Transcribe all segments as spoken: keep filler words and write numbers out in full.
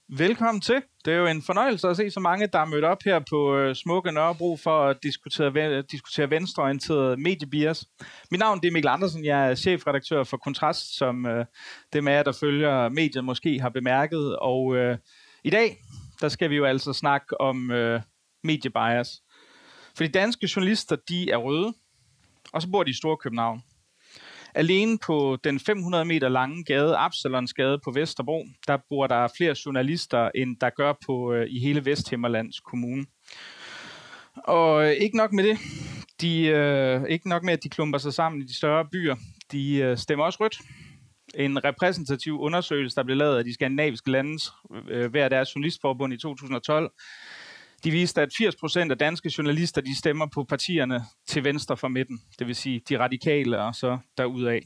Velkommen til. Det er jo en fornøjelse at se så mange, der er mødt op her på øh, smukke Nørrebro for at diskutere, diskutere venstreorienteret mediebias. Mit navn det er Mikkel Andersen. Jeg er chefredaktør for Kontrast, som øh, dem af jer, der følger mediet, måske har bemærket. Og øh, i dag, der skal vi jo altså snakke om øh, mediebias. For de danske journalister, de er røde, og så bor de i Storkøbenhavn. Alene på den fem hundrede meter lange gade, Absalonsgade på Vesterbro, der bor der flere journalister, end der gør på øh, i hele Vesthimmerlands Kommune. Og øh, ikke nok med det, de, øh, ikke nok med, at de klumper sig sammen i de større byer, de øh, stemmer også rødt. En repræsentativ undersøgelse, der blev lavet af de skandinaviske landes øh, hver deres journalistforbund i to tusind og tolv, de viste, at firs procent af danske journalister, de stemmer på partierne til venstre for midten, det vil sige de radikale og så derudaf.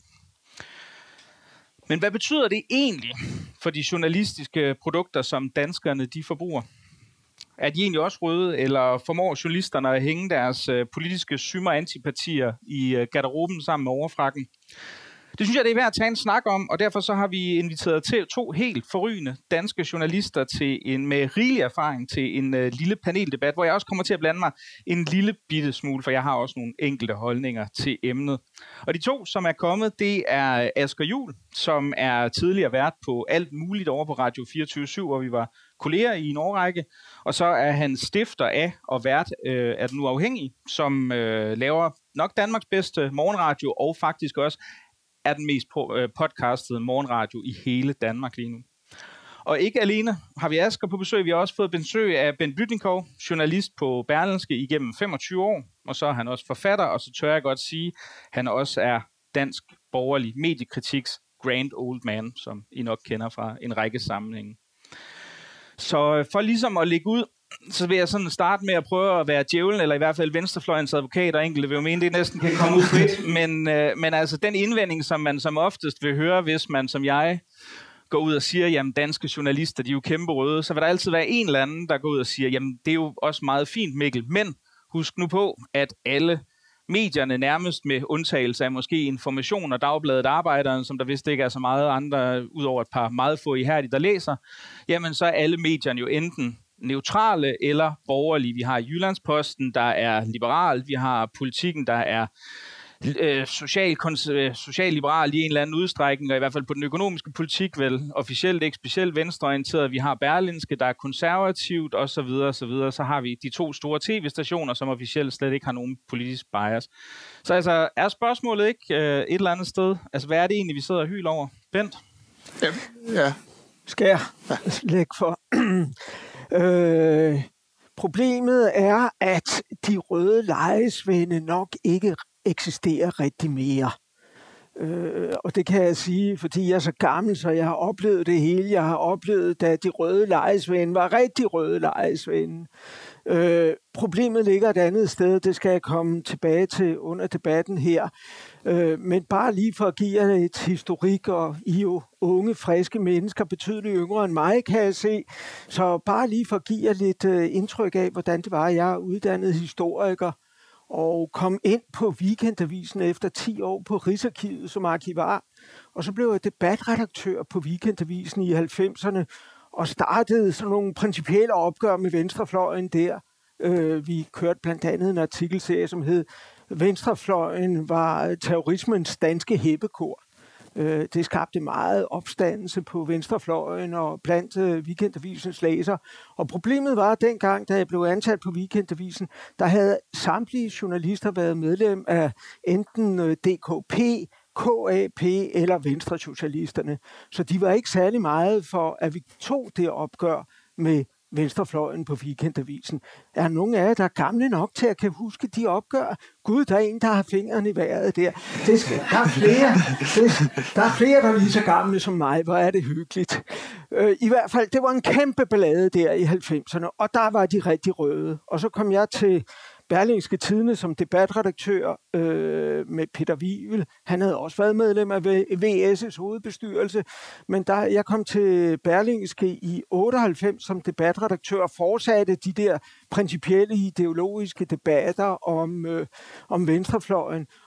Men hvad betyder det egentlig for de journalistiske produkter, som danskerne de forbruger? Er de egentlig også røde, eller formår journalisterne at hænge deres politiske symer og antipatier i garderoben sammen med overfrakken? Det synes jeg, det er værd at tage en snak om, og derfor så har vi inviteret til to helt forrygende danske journalister til en med rigelig erfaring til en uh, lille paneldebat, hvor jeg også kommer til at blande mig en lille bitte smule, for jeg har også nogle enkelte holdninger til emnet. Og de to, som er kommet, det er Asger Juhl, som er tidligere vært på alt muligt over på Radio fireogtyve syv, hvor vi var kolleger i en årrække, og så er han stifter af og vært øh, af Den Uafhængige, som øh, laver nok Danmarks bedste morgenradio, og faktisk også er den mest podcastede morgenradio i hele Danmark lige nu. Og ikke alene har vi Asger på besøg, vi har også fået besøg af Bent Blüdnikow, journalist på Berlingske igennem femogtyve år, og så er han også forfatter, og så tør jeg godt sige, at han også er dansk borgerlig mediekritiks grand old man, som I nok kender fra en række sammenhænge. Så for ligesom at lægge ud, så vil jeg sådan starte med at prøve at være djævlen, eller i hvert fald venstrefløjens advokat, og enkelte vil jo mene, det næsten kan komme ud frit. Men, øh, men altså den indvending, som man som oftest vil høre, hvis man som jeg går ud og siger, jamen danske journalister, de er jo kæmpe røde, så vil der altid være en eller anden, der går ud og siger, jamen det er jo også meget fint, Mikkel, men husk nu på, at alle medierne nærmest med undtagelse af måske Information og Dagbladet Arbejderen, som der vist ikke er så meget andre, udover et par meget få ihærdige, der læser, jamen så er alle medierne jo enten neutrale eller borgerlige. Vi har Jyllandsposten, der er liberal. Vi har Politikken, der er øh, social, øh, social-liberal i en eller anden udstrækning, og i hvert fald på den økonomiske politik vel officielt, ikke specielt venstreorienteret. Vi har Berlingske, der er konservativt, og så videre, og så videre. Så har vi de to store tv-stationer, som officielt slet ikke har nogen politisk bias. Så altså, er spørgsmålet ikke øh, et eller andet sted? Altså, hvad er det egentlig, vi sidder og hyler over? Bent? Ja, ja. Skal jeg lægge for... Øh, problemet er, at de røde lejesvende nok ikke eksisterer rigtig mere. Øh, og det kan jeg sige, fordi jeg er så gammel, så jeg har oplevet det hele. Jeg har oplevet, da de røde lejesvende var rigtig røde lejesvende. Øh, problemet ligger et andet sted, det skal jeg komme tilbage til under debatten her. Øh, men bare lige for at give jer et historik, og I er jo unge, friske mennesker, betydeligt yngre end mig, kan jeg se. Så bare lige for at give jer lidt øh, indtryk af, hvordan det var, jeg er uddannet historiker, og kom ind på Weekendavisen efter ti år på Rigsarkivet som arkivar. Og så blev jeg debatredaktør på Weekendavisen i halvfemserne, og startede sådan nogle principielle opgør med venstrefløjen der. Øh, vi kørte blandt andet en artikelserie, som hed Venstrefløjen var terrorismens danske heppekor. Øh, det skabte meget opstandelse på venstrefløjen og blandt øh, Weekendavisens læser. Og problemet var, at dengang, da jeg blev ansat på Weekendavisen, der havde samtlige journalister været medlem af enten øh, D K P, K A P eller Venstresocialisterne. Så de var ikke særlig meget for, at vi tog det opgør med venstrefløjen på Weekendavisen. Er nogen af jer, der er gamle nok til at kan huske de opgør? Gud, der er en, der har fingrene i vejret der. Det skal, der, er flere, det, der er flere, der er lige så gamle som mig. Hvor er det hyggeligt. Øh, I hvert fald, det var en kæmpe ballade der i halvfemserne, og der var de rigtig røde. Og så kom jeg til Berlingske Tidende som debatredaktør øh, med Peter Wivel. Han havde også været medlem af V S' hovedbestyrelse, men da jeg kom til Berlingske i otteoghalvfems som debatredaktør og fortsatte de der principielle ideologiske debatter om, øh, om venstrefløjen.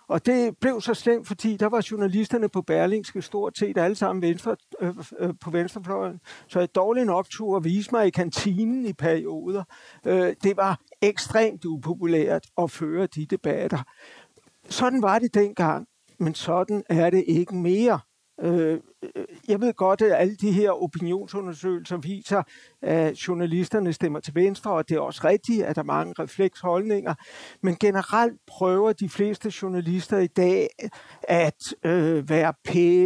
Og det blev så slemt, fordi der var journalisterne på Berlingske stort set alle sammen venstre, øh, øh, på venstrefløjen. Så jeg dårligt nok turde at vise mig i kantinen i perioder. Øh, det var ekstremt upopulært at føre de debatter. Sådan var det dengang, men sådan er det ikke mere. Øh, jeg ved godt, at alle de her opinionsundersøgelser viser, at journalisterne stemmer til venstre, og det er også rigtigt, at der er mange refleksholdninger. Men generelt prøver de fleste journalister i dag at øh, være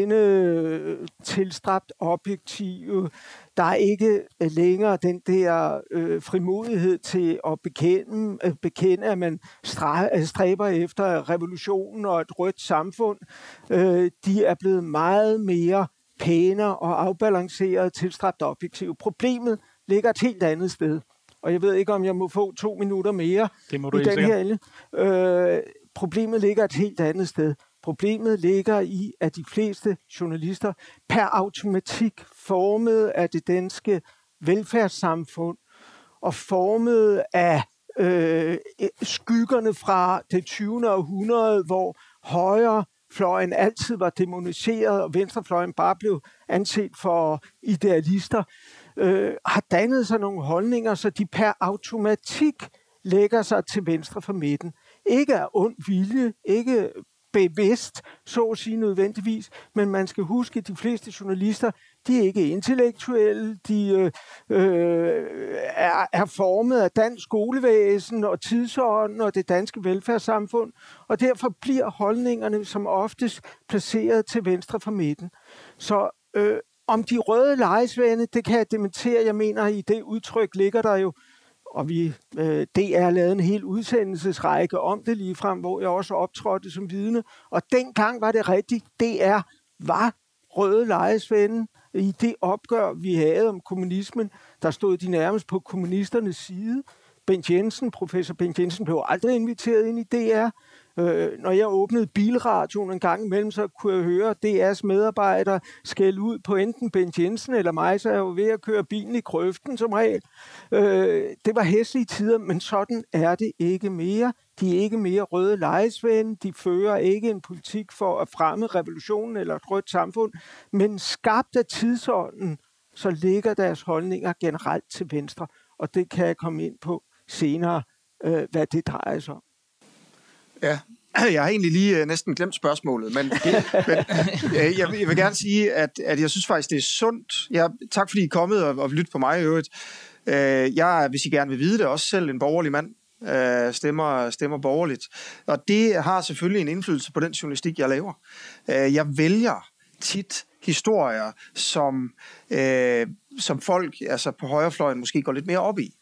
pæne, tilstræbt objektive. Der er ikke længere den der øh, frimodighed til at bekende, øh, bekende at man stræber efter revolutionen og et rødt samfund. Øh, de er blevet meget mere pænere og afbalanceret, tilstræbt objektive. Problemet ligger et helt andet sted. Og jeg ved ikke, om jeg må få to minutter mere det må du i den her. Øh, problemet ligger et helt andet sted. Problemet ligger i, at de fleste journalister per automatik formet af det danske velfærdssamfund og formet af øh, skyggerne fra det tyvende århundrede, hvor højrefløjen altid var demoniseret, og venstrefløjen bare blev anset for idealister, øh, har dannet sig nogle holdninger, så de per automatik lægger sig til venstre for midten. Ikke af ond vilje, ikke bevidst, så at sige nødvendigvis, men man skal huske, at de fleste journalister, de er ikke intellektuelle, de øh, er, er formet af dansk skolevæsen og tidsånden og det danske velfærdssamfund, og derfor bliver holdningerne som oftest placeret til venstre for midten. Så øh, om de røde lejesvende, det kan jeg dementere. Jeg mener, i det udtryk ligger der jo, og vi, øh, D R lavede en hel udsendelsesrække om det ligefrem, hvor jeg også optrådte som vidne. Og dengang var det rigtigt. D R var røde lejesvende. I det opgør, vi havde om kommunismen, der stod de nærmest på kommunisternes side. Bent Jensen, professor Bent Jensen, blev aldrig inviteret ind i D R. Øh, når jeg åbnede bilradioen en gang imellem, så kunne jeg høre D R's medarbejdere skælde ud på enten Bent Jensen eller mig, så jeg var ved at køre bilen i grøften som regel. Øh, det var hæslige tider, men sådan er det ikke mere. De er ikke mere røde lejesvende, de fører ikke en politik for at fremme revolutionen eller et rødt samfund, men skabt af tidsånden, så ligger deres holdninger generelt til venstre, og det kan jeg komme ind på senere, øh, hvad det drejer sig om. Ja, jeg har egentlig lige næsten glemt spørgsmålet, men, men jeg, jeg vil gerne sige, at, at jeg synes faktisk, det er sundt. Jeg, tak fordi I er kommet og, og lyttet på mig i øvrigt. Jeg er, hvis I gerne vil vide det, også selv en borgerlig mand, stemmer, stemmer borgerligt. Og det har selvfølgelig en indflydelse på den journalistik, jeg laver. Jeg vælger tit historier, som, øh, som folk altså på højrefløjen måske går lidt mere op i.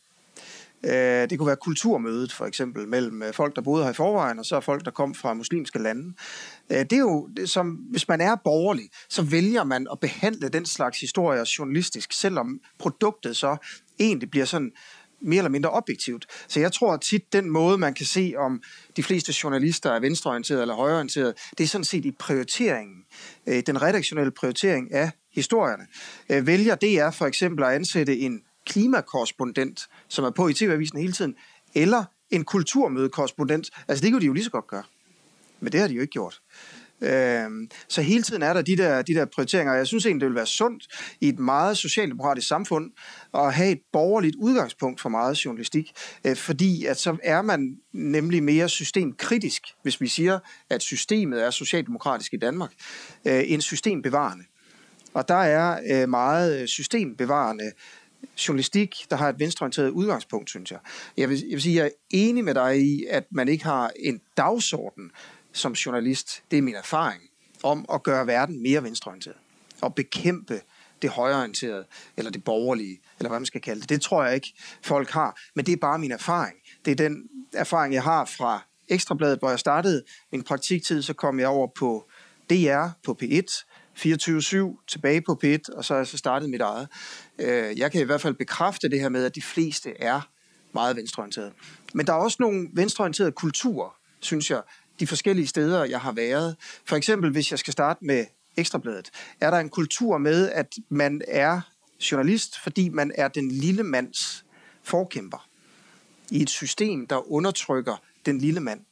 Det kunne være kulturmødet, for eksempel, mellem folk, der boede her i forvejen, og så folk, der kom fra muslimske lande. Det er jo, det som, hvis man er borgerlig, så vælger man at behandle den slags historier journalistisk, selvom produktet så egentlig bliver sådan mere eller mindre objektivt. Så jeg tror at tit, den måde, man kan se, om de fleste journalister er venstreorienterede eller højreorienterede, det er sådan set i prioriteringen, den redaktionelle prioritering af historierne. Vælger D R for eksempel at ansætte en klimakorrespondent, som er på i T V-avisen hele tiden, eller en kulturmødekorrespondent. Altså det kunne de jo lige så godt gøre. Men det har de jo ikke gjort. Øhm, så hele tiden er der de der, de der prioriteringer, og jeg synes egentlig, det vil være sundt i et meget socialdemokratisk samfund at have et borgerligt udgangspunkt for meget journalistik, øh, fordi at så er man nemlig mere systemkritisk, hvis vi siger, at systemet er socialdemokratisk i Danmark, øh, end systembevarende. Og der er øh, meget systembevarende journalistik, der har et venstreorienteret udgangspunkt, synes jeg. Jeg vil, jeg vil sige, at jeg er enig med dig i, at man ikke har en dagsorden som journalist, det er min erfaring, om at gøre verden mere venstreorienteret. Og bekæmpe det højreorienterede, eller det borgerlige, eller hvad man skal kalde det. Det tror jeg ikke, folk har. Men det er bare min erfaring. Det er den erfaring, jeg har fra Ekstrabladet, hvor jeg startede min praktiktid, så kom jeg over på D R, på P et, fireogtyve syv, tilbage på P et, og så har jeg så startet mit eget. Jeg kan i hvert fald bekræfte det her med, at de fleste er meget venstreorienterede. Men der er også nogle venstreorienterede kulturer, synes jeg, de forskellige steder, jeg har været. For eksempel, hvis jeg skal starte med Ekstrabladet, er der en kultur med, at man er journalist, fordi man er den lille mands forkæmper i et system, der undertrykker den lille mand.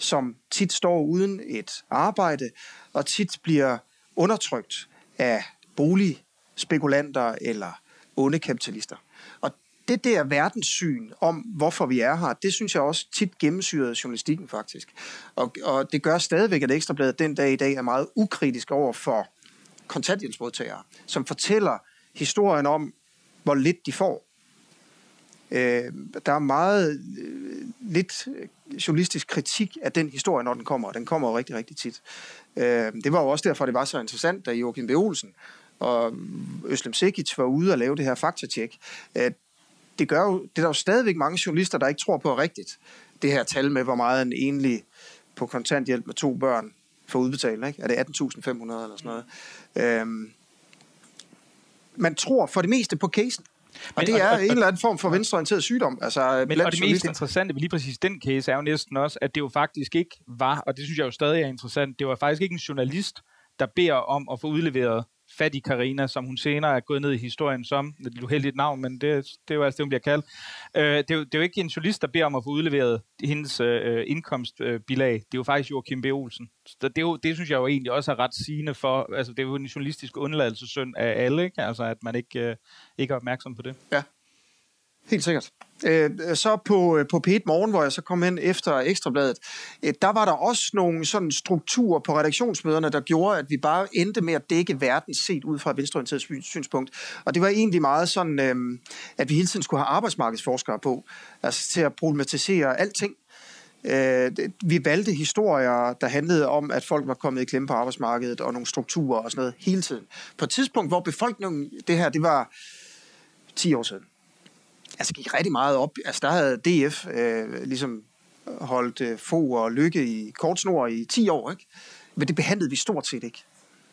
som tit står uden et arbejde, og tit bliver undertrykt af boligspekulanter eller onde kapitalister. Og det der verdenssyn om, hvorfor vi er her, det synes jeg også tit gennemsyrer journalistikken faktisk. Og, og det gør stadigvæk, at Ekstrabladet den dag i dag er meget ukritisk over for kontanthjælpsmodtagere, som fortæller historien om, hvor lidt de får. Øh, der er meget øh, lidt journalistisk kritik af den historie, når den kommer, og den kommer jo rigtig, rigtig tit. Øh, det var jo også derfor, det var så interessant, da Joachim B. Olsen og Özlem Cekic var ude og lave det her faktatjek. Øh, det, gør jo, det er der jo stadigvæk mange journalister, der ikke tror på rigtigt. Det her tal med, hvor meget en enlig på kontanthjælp med to børn får udbetalt, ikke? Er det atten tusind fem hundrede eller sådan noget? Øh, man tror for det meste på casen. Og men, det er og, og, en eller anden form for venstreorienteret sygdom. Altså, men, og det mest interessante ved lige præcis den case er jo næsten også, at det jo faktisk ikke var, og det synes jeg jo stadig er interessant, det var faktisk ikke en journalist, der beder om at få udleveret Fattig Karina, som hun senere er gået ned i historien som, det er et uheldigt navn, men det, det er jo altså det, hun bliver kaldt. Øh, det, er jo, det er jo ikke en journalist, der beder om at få udleveret hendes øh, indkomstbilag. Øh, det er jo faktisk Joachim B. Olsen. Så det, er jo, det synes jeg jo egentlig også er ret sigende for, altså det er jo en journalistisk undladelsessynd af alle, ikke? Altså at man ikke, øh, ikke er opmærksom på det. Ja, helt sikkert. Øh, så på, på P et Morgen, hvor jeg så kom hen efter Ekstrabladet, øh, der var der også nogle sådan strukturer på redaktionsmøderne, der gjorde, at vi bare endte med at dække verden set ud fra et venstreorienteret synspunkt. Og det var egentlig meget sådan, øh, at vi hele tiden skulle have arbejdsmarkedsforskere på, altså til at problematisere alting. Øh, vi valgte historier, der handlede om, at folk var kommet i klemme på arbejdsmarkedet, og nogle strukturer og sådan noget hele tiden. På et tidspunkt, hvor befolkningen, det her, det var ti år siden. Altså gik rigtig meget op. Altså der havde D F øh, ligesom holdt øh, Fogh og Lykke i kortsnor i ti år, ikke? Men det behandlede vi stort set ikke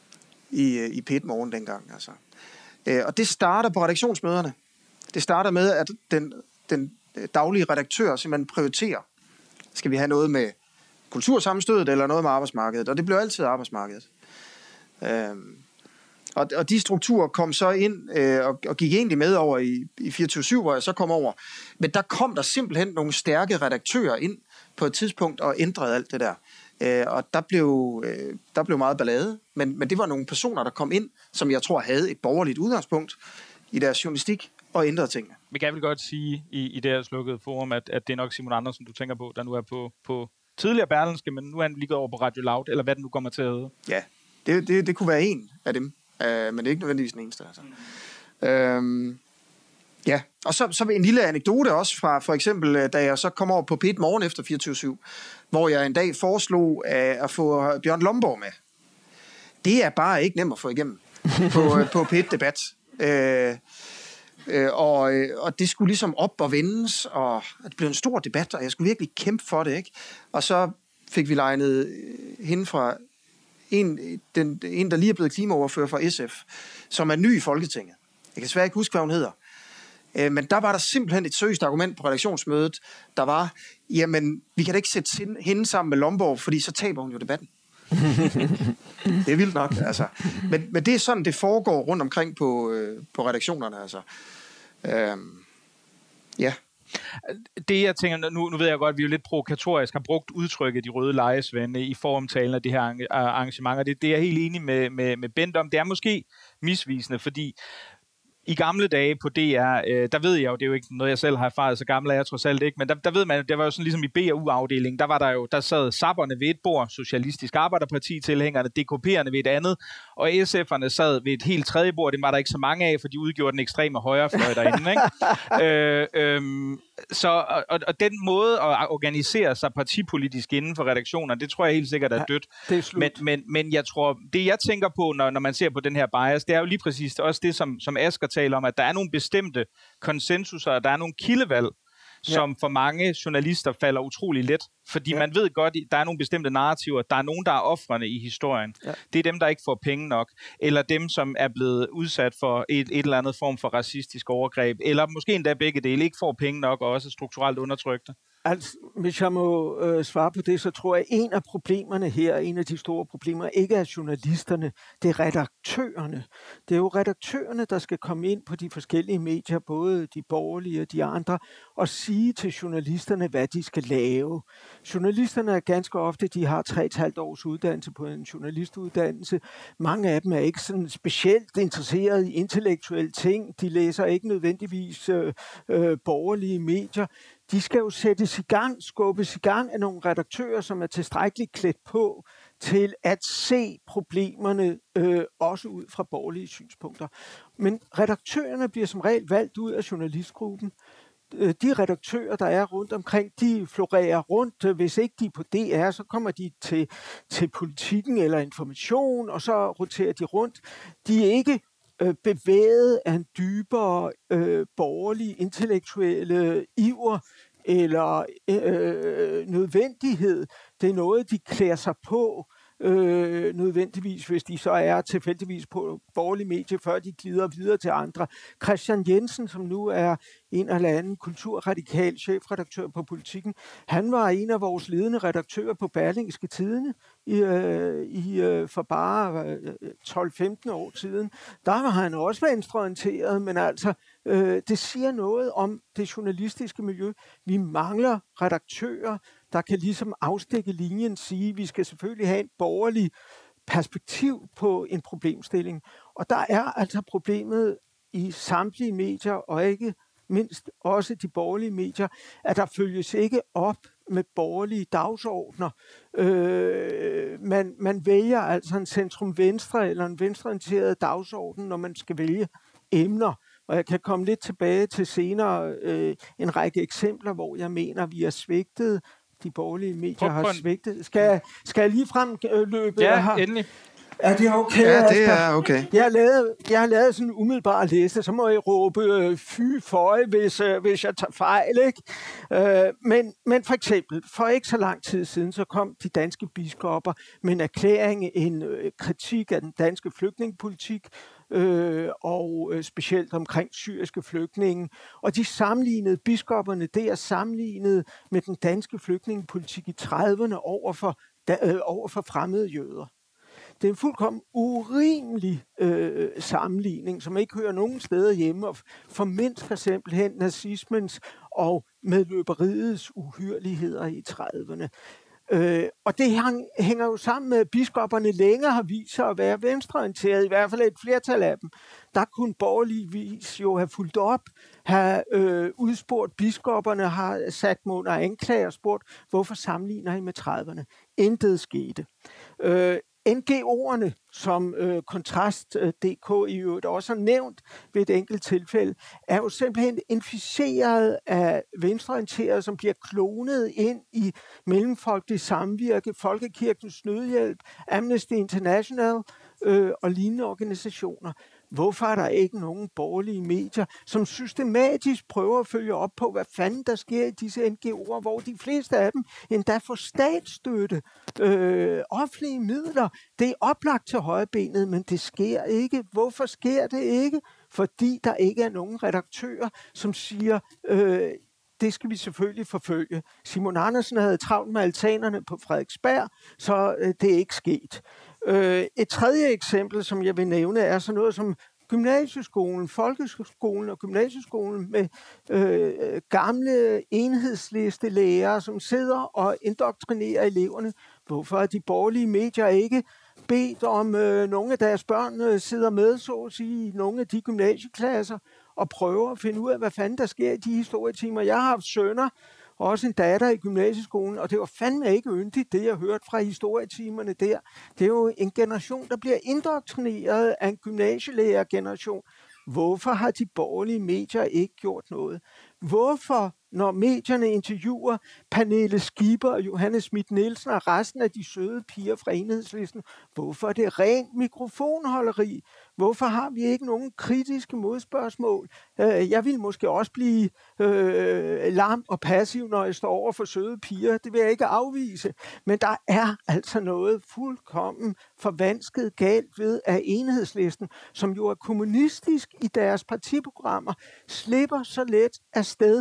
i, øh, i P et Morgen dengang. Altså. Øh, og det starter på redaktionsmøderne. Det starter med, at den, den daglige redaktør simpelthen prioriterer. Skal vi have noget med kultursammenstødet eller noget med arbejdsmarkedet? Og det blev altid arbejdsmarkedet. Øh, Og, og de strukturer kom så ind øh, og, og gik egentlig med over i, i fireogtyve syv, hvor jeg så kom over. Men der kom der simpelthen nogle stærke redaktører ind på et tidspunkt og ændrede alt det der. Øh, og der blev, øh, der blev meget ballade. Men, men det var nogle personer, der kom ind, som jeg tror havde et borgerligt udgangspunkt i deres journalistik og ændrede tingene. Vi kan vel godt sige i, i det her slukkede forum, at, at det er nok Simon Andersen, du tænker på, der nu er på, på tidligere Berlingske, men nu er han lige gået over på Radio Loud, eller hvad den nu kommer til at hedde. Ja, det, det, det kunne være en af dem. Uh, men det er ikke nødvendigvis den eneste. Altså. Mm. Øhm, ja, og så, så en lille anekdote også fra for eksempel, da jeg så kom over på P et Morgen efter fireogtyve syv, hvor jeg en dag foreslog uh, at få Bjørn Lomborg med. Det er bare ikke nemt at få igennem på, på P et Debat. Uh, uh, og, og det skulle ligesom op og vendes, og det blev en stor debat, og jeg skulle virkelig kæmpe for det, ikke? Og så fik vi legnet hende fra En, den, en, der lige er blevet klimaoverfører fra S F, som er ny i Folketinget. Jeg kan desværre ikke huske, hvad hun hedder. Øh, men der var der simpelthen et seriøst argument på redaktionsmødet, der var, jamen, vi kan da ikke sætte hende sammen med Lomborg, fordi så taber hun jo debatten. Det er vildt nok, altså. Men, men det er sådan, det foregår rundt omkring på, øh, på redaktionerne, altså. Øh, ja. Det, jeg tænker, nu, nu ved jeg godt, at vi jo lidt provokatorisk har brugt udtrykket de røde lejesvende i foromtalen af det her arrangementer. Det, det er jeg helt enig med, med, med Bent om. Det er måske misvisende, fordi i gamle dage på D R, øh, der ved jeg jo, det er jo ikke noget, jeg selv har erfaret, så gammel er jeg trods alt ikke, men der, der ved man, det var jo sådan ligesom i B og U-afdelingen, der var der jo, der sad sapperne ved et bord, Socialistisk Arbejderparti-tilhængerne, D K P'erne ved et andet, og S F'erne sad ved et helt tredje bord, det var der ikke så mange af, for de udgjorde den ekstreme højrefløj derinde, ikke? øh, øh, så, og, og den måde at organisere sig partipolitisk inden for redaktioner, det tror jeg helt sikkert er dødt. Ja, det er slut. Men, men, men jeg tror, det jeg tænker på, når, når man ser på den her bias, det er jo lige præcis også det, som, som Asger taler om, at der er nogle bestemte konsensuser, og der er nogle kildevalg, som ja. for mange journalister falder utrolig let. Fordi ja. man ved godt, der er nogle bestemte narrativer, der er nogen, der er ofrene i historien. Ja. Det er dem, der ikke får penge nok, eller dem, som er blevet udsat for et, et eller andet form for racistisk overgreb, eller måske endda begge dele ikke får penge nok, og også er strukturelt undertrykte. Altså, hvis jeg må øh, svare på det, så tror jeg, at en af problemerne her, en af de store problemer, ikke er journalisterne, det er redaktørerne. Det er jo redaktørerne, der skal komme ind på de forskellige medier, både de borgerlige og de andre, og sige til journalisterne, hvad de skal lave. Journalisterne er ganske ofte, de har tre og et halvt års uddannelse på en journalistuddannelse. Mange af dem er ikke sådan specielt interesseret i intellektuelle ting. De læser ikke nødvendigvis øh, øh, borgerlige medier. De skal jo sættes i gang, skubbes i gang af nogle redaktører, som er tilstrækkeligt klædt på til at se problemerne øh, også ud fra borgerlige synspunkter. Men redaktørerne bliver som regel valgt ud af journalistgruppen. De redaktører, der er rundt omkring, de florerer rundt. Hvis ikke de er på D R, så kommer de til, til Politikken eller Information, og så roterer de rundt. De er ikke øh, bevæget af en dybere øh, borgerlig, intellektuelle iver eller øh, nødvendighed. Det er noget, de klæder sig på, Øh, nødvendigvis, hvis de så er tilfældigvis på borgerlige medier, før de glider videre til andre. Christian Jensen, som nu er en eller anden kulturradikal chefredaktør på Politikken, han var en af vores ledende redaktører på Berlingske Tidende i, øh, i, øh, for bare øh, tolv femten år siden. Der var han også venstreorienteret, men altså, øh, det siger noget om det journalistiske miljø. Vi mangler redaktører, der kan ligesom afstikke linjen, sige, at vi skal selvfølgelig have en borgerlig perspektiv på en problemstilling. Og der er altså problemet i samtlige medier, og ikke mindst også de borgerlige medier, at der følges ikke op med borgerlige dagsordner. Øh, man, man vælger altså en centrum-venstre eller en venstreorienteret dagsorden, når man skal vælge emner. Og jeg kan komme lidt tilbage til senere øh, en række eksempler, hvor jeg mener, vi er svigtet. De borgerlige medier har svigtet. Skal jeg, skal jeg lige frem øh, løbe? Ja, her? endelig. Er det okay? Ja, det er okay. Jeg har lavet, jeg har lavet sådan en umiddelbar liste, så må jeg råbe øh, fy føje, hvis, øh, hvis jeg tager fejl, ikke? Øh, men, men for eksempel, for ikke så lang tid siden, så kom de danske biskopper med en erklæring, en øh, kritik af den danske flygtningepolitik, øh, og øh, specielt omkring syriske flygtninge. Og de sammenlignede, biskopperne der sammenlignede med den danske flygtningepolitik i trediverne over for, da, øh, over for fremmede jøder. Det er en fuldkommen urimelig øh, sammenligning, som ikke hører nogen steder hjemme, og formindsker simpelthen nazismens og medløberiets uhyrligheder i trediverne. Øh, og det hang, hænger jo sammen med, at biskopperne længere har vist sig at være venstreorienterede, i hvert fald et flertal af dem. Der kunne borgerligvis jo have fulgt op, have øh, udspurgt biskopperne, har sat dem under anklager og spurgt, hvorfor sammenligner I med trediverne? Intet skete. Øh, N G O'erne, som øh, Kontrast punktum d k i øvrigt også har nævnt ved et enkelt tilfælde, er jo simpelthen inficeret af venstreorienterede, som bliver klonet ind i mellemfolkelig samvirke, Folkekirkens Nødhjælp, Amnesty International øh, og lignende organisationer. Hvorfor er der ikke nogen borgerlige medier, som systematisk prøver at følge op på, hvad fanden der sker i disse N G O'er, hvor de fleste af dem endda får statsstøtte, øh, offentlige midler. Det er oplagt til højrebenet, men det sker ikke. Hvorfor sker det ikke? Fordi der ikke er nogen redaktører, som siger, øh, det skal vi selvfølgelig forfølge. Simon Andersen havde travlt med altanerne på Frederiksberg, så øh, det er ikke sket. Øh, et tredje eksempel, som jeg vil nævne, er sådan noget som gymnasieskolen, folkeskolen og gymnasieskolen med øh, gamle enhedslistelærere, som sidder og indoktrinerer eleverne. Hvorfor er de borgerlige medier ikke bedt om, øh, nogle af deres børn øh, sidder med, så at sige, i nogle af de gymnasieklasser og prøver at finde ud af, hvad fanden der sker i de historietimer. Jeg har haft sønner, og også en datter i gymnasieskolen, og det var fandme ikke yndigt, det jeg hørte fra historietimerne der. Det er jo en generation, der bliver indoktrineret af en gymnasielærergeneration. Hvorfor har de borgerlige medier ikke gjort noget? Hvorfor, når medierne interviewer Pernille Skipper, Johannes Schmidt-Nielsen og resten af de søde piger fra Enhedslisten, hvorfor er det rent mikrofonholderi? Hvorfor har vi ikke nogen kritiske modspørgsmål? Jeg vil måske også blive øh, lam og passiv, når jeg står over for søde piger. Det vil jeg ikke afvise. Men der er altså noget fuldkommen forvansket galt ved, at Enhedslisten, som jo er kommunistisk i deres partiprogrammer, slipper så let afsted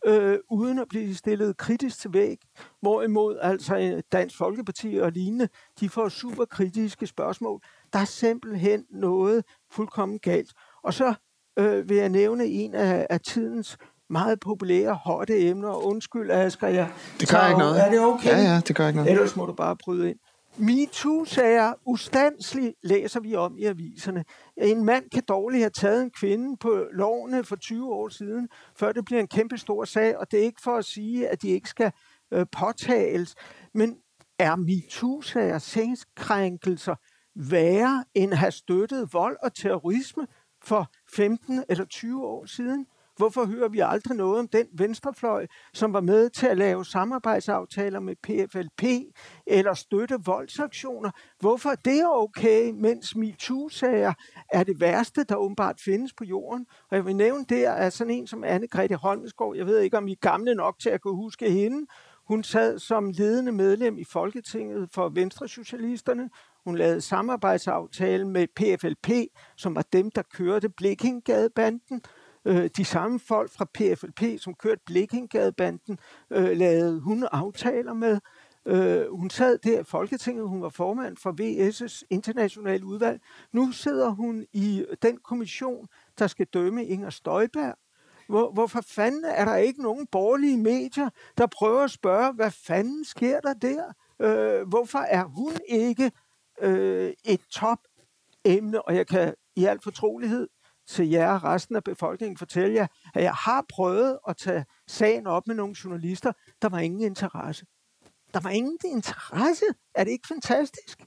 øh, uden at blive stillet kritisk til væg. Hvorimod altså Dansk Folkeparti og lignende, de får super kritiske spørgsmål. Der er simpelthen noget fuldkommen galt. Og så øh, vil jeg nævne en af, af tidens meget populære, hotte emner. Undskyld, Asger, jeg det gør ikke noget. Er det okay? Ja, ja, det gør ikke noget. Ellers må du bare bryde ind. MeToo-sager ustandsligt læser vi om i aviserne. En mand kan dårligt have taget en kvinde på lovene for tyve år siden, før det bliver en kæmpe stor sag, og det er ikke for at sige, at de ikke skal øh, påtales. Men er MeToo-sager, sexkrænkelser, værre end at have støttet vold og terrorisme for femten eller tyve år siden? Hvorfor hører vi aldrig noget om den venstrefløj, som var med til at lave samarbejdsaftaler med P F L P eller støtte voldsaktioner? Hvorfor er det okay, mens MeToo-sager er det værste, der åbenbart findes på jorden? Og jeg vil nævne der, at sådan en som Anne-Grethe Holmsgaard, jeg ved ikke, om I er gamle nok til at kunne huske hende, hun sad som ledende medlem i Folketinget for Venstresocialisterne. Hun lavede samarbejdsaftale med P F L P, som var dem, der kørte Blekingegadebanden. De samme folk fra P F L P, som kørte Blekingegadebanden, øh, lavede hun aftaler med. Øh, hun sad der i Folketinget, hun var formand for V S' internationale udvalg. Nu sidder hun i den kommission, der skal dømme Inger Støjberg. Hvor, hvorfor fanden er der ikke nogen borgerlige medier, der prøver at spørge, hvad fanden sker der der? Øh, hvorfor er hun ikke øh, et top-emne? Og jeg kan i al fortrolighed til jer og resten af befolkningen fortælle jer, at jeg har prøvet at tage sagen op med nogle journalister. Der var ingen interesse. Der var ingen interesse. Er det ikke fantastisk?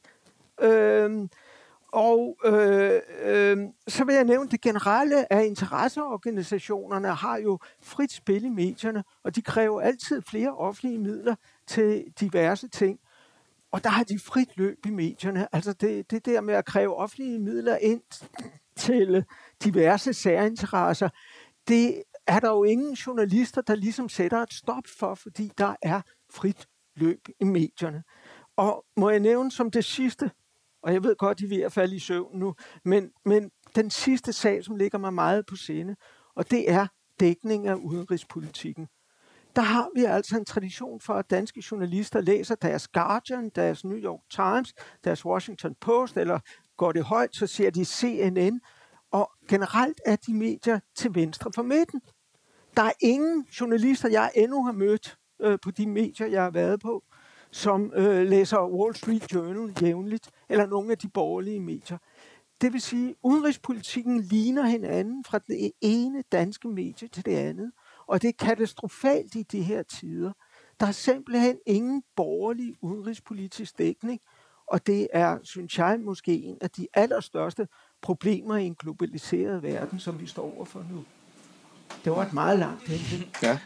Øhm, og øh, øh, så vil jeg nævne, det generelle af interesseorganisationerne har jo frit spil i medierne, og de kræver altid flere offentlige midler til diverse ting. Og der har de frit løb i medierne. Altså det, det der med at kræve offentlige midler ind til diverse særinteresser, det er der jo ingen journalister, der ligesom sætter et stop for, fordi der er frit løb i medierne. Og må jeg nævne som det sidste, og jeg ved godt, de er ved at falde i søvn nu, men, men den sidste sag, som ligger mig meget på sinde, og det er dækning af udenrigspolitikken. Der har vi altså en tradition for, at danske journalister læser deres Guardian, deres New York Times, deres Washington Post, eller går det højt, så ser de C N N, og generelt er de medier til venstre for midten. Der er ingen journalister, jeg endnu har mødt øh, på de medier, jeg har været på, som øh, læser Wall Street Journal jævnligt, eller nogle af de borgerlige medier. Det vil sige, at udenrigspolitikken ligner hinanden fra det ene danske medie til det andet, og det er katastrofalt i de her tider. Der er simpelthen ingen borgerlig udenrigspolitisk dækning, og det er, synes jeg, måske en af de allerstørste problemer i en globaliseret verden, som vi står overfor nu. Det var et meget langt indlæg. Ja.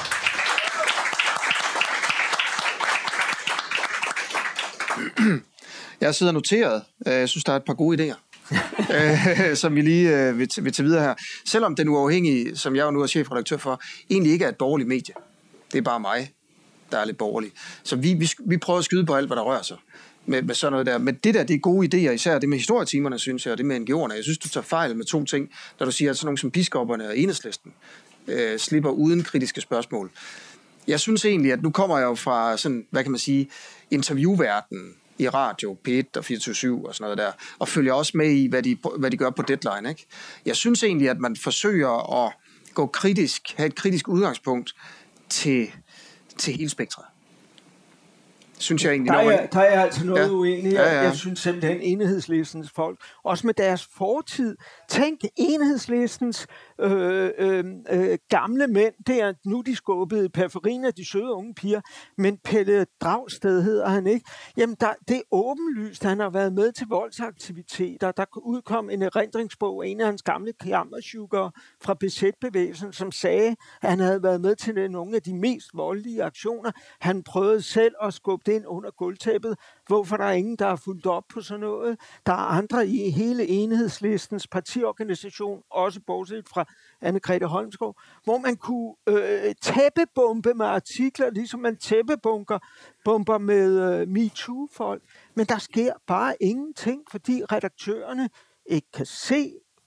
Jeg sidder noteret. Jeg synes, der er et par gode idéer, som vi lige vil tage videre her. Selvom Den Uafhængige, som jeg jo nu er chefredaktør for, egentlig ikke er et borgerligt medie. Det er bare mig, der er lidt borgerlig. Så vi, vi, vi prøver at skyde på alt, hvad der rører sig. Med, med sådan noget der. Men det der, det er gode idéer, især det med historietimerne, synes jeg, og det med N G O'erne. Jeg synes, du tager fejl med to ting, når du siger, at sådan nogle som biskopperne og Enhedslisten øh, slipper uden kritiske spørgsmål. Jeg synes egentlig, at nu kommer jeg jo fra sådan, hvad kan man sige, interviewverdenen i radio, P et og fireogtyve syv og sådan noget der, og følger også med i, hvad de, hvad de gør på Deadline, ikke? Jeg synes egentlig, at man forsøger at gå kritisk, have et kritisk udgangspunkt til, til hele spektret. Synes jeg egentlig, der, er, man... der er altså noget ja. uenig. Ja, ja, ja. Jeg synes simpelthen, Enhedslistens folk, også med deres fortid, tænk Enhedslistens øh, øh, øh, gamle mænd, der nu de skubbede i periferien af de søde unge piger, men Pelle Dragsted hedder han ikke. Jamen, der, det er åbenlyst, han har været med til voldsaktiviteter. Der udkom en erindringsbog af en af hans gamle kammersuggere fra B Z-bevægelsen, som sagde, at han havde været med til nogle af de mest voldelige aktioner. Han prøvede selv at skubbe det ind under gulvtæppet. Hvorfor der er ingen, der har fulgt op på sådan noget? Der er andre i hele Enhedslistens partiorganisation, også bortset fra Anne-Grethe Holmsgaard, hvor man kunne øh, tæppebombe med artikler, ligesom man tæppebomber bomber med øh, MeToo-folk. Men der sker bare ingenting, fordi redaktørerne ikke kan se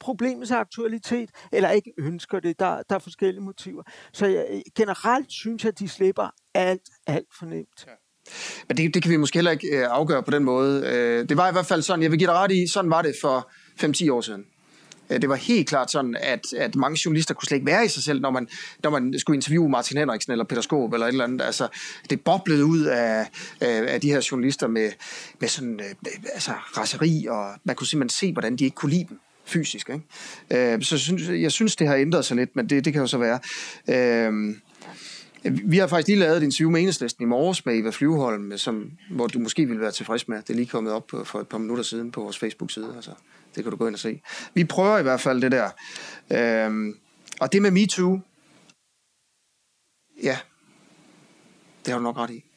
problemets aktualitet, eller ikke ønsker det. Der, der er forskellige motiver. Så jeg, generelt synes jeg, at de slipper alt, alt for nemt. Ja. Men det, det kan vi måske heller ikke øh, afgøre på den måde. Øh, det var i hvert fald sådan, jeg vil give dig ret i, sådan var det for fem til ti år siden. Det var helt klart sådan, at, at mange journalister kunne slet ikke være i sig selv, når man, når man skulle interviewe Martin Henriksen eller Peter Skaarup eller et eller andet. Altså, det boblede ud af, af, af de her journalister med, med sådan, altså, raseri, og man kunne simpelthen se, hvordan de ikke kunne lide dem fysisk. Ikke? Så jeg synes, jeg synes, det har ændret sig lidt, men det, det kan jo så være. Vi har faktisk lige lavet et interview med Enhedslisten i morges med Eva Flyvholm, som, hvor du måske ville være tilfreds med. Det er lige kommet op for et par minutter siden på vores Facebook-side. Altså, det kan du gå ind og se. Vi prøver i hvert fald det der. Øhm, og det med MeToo, ja, det har du nok ret i.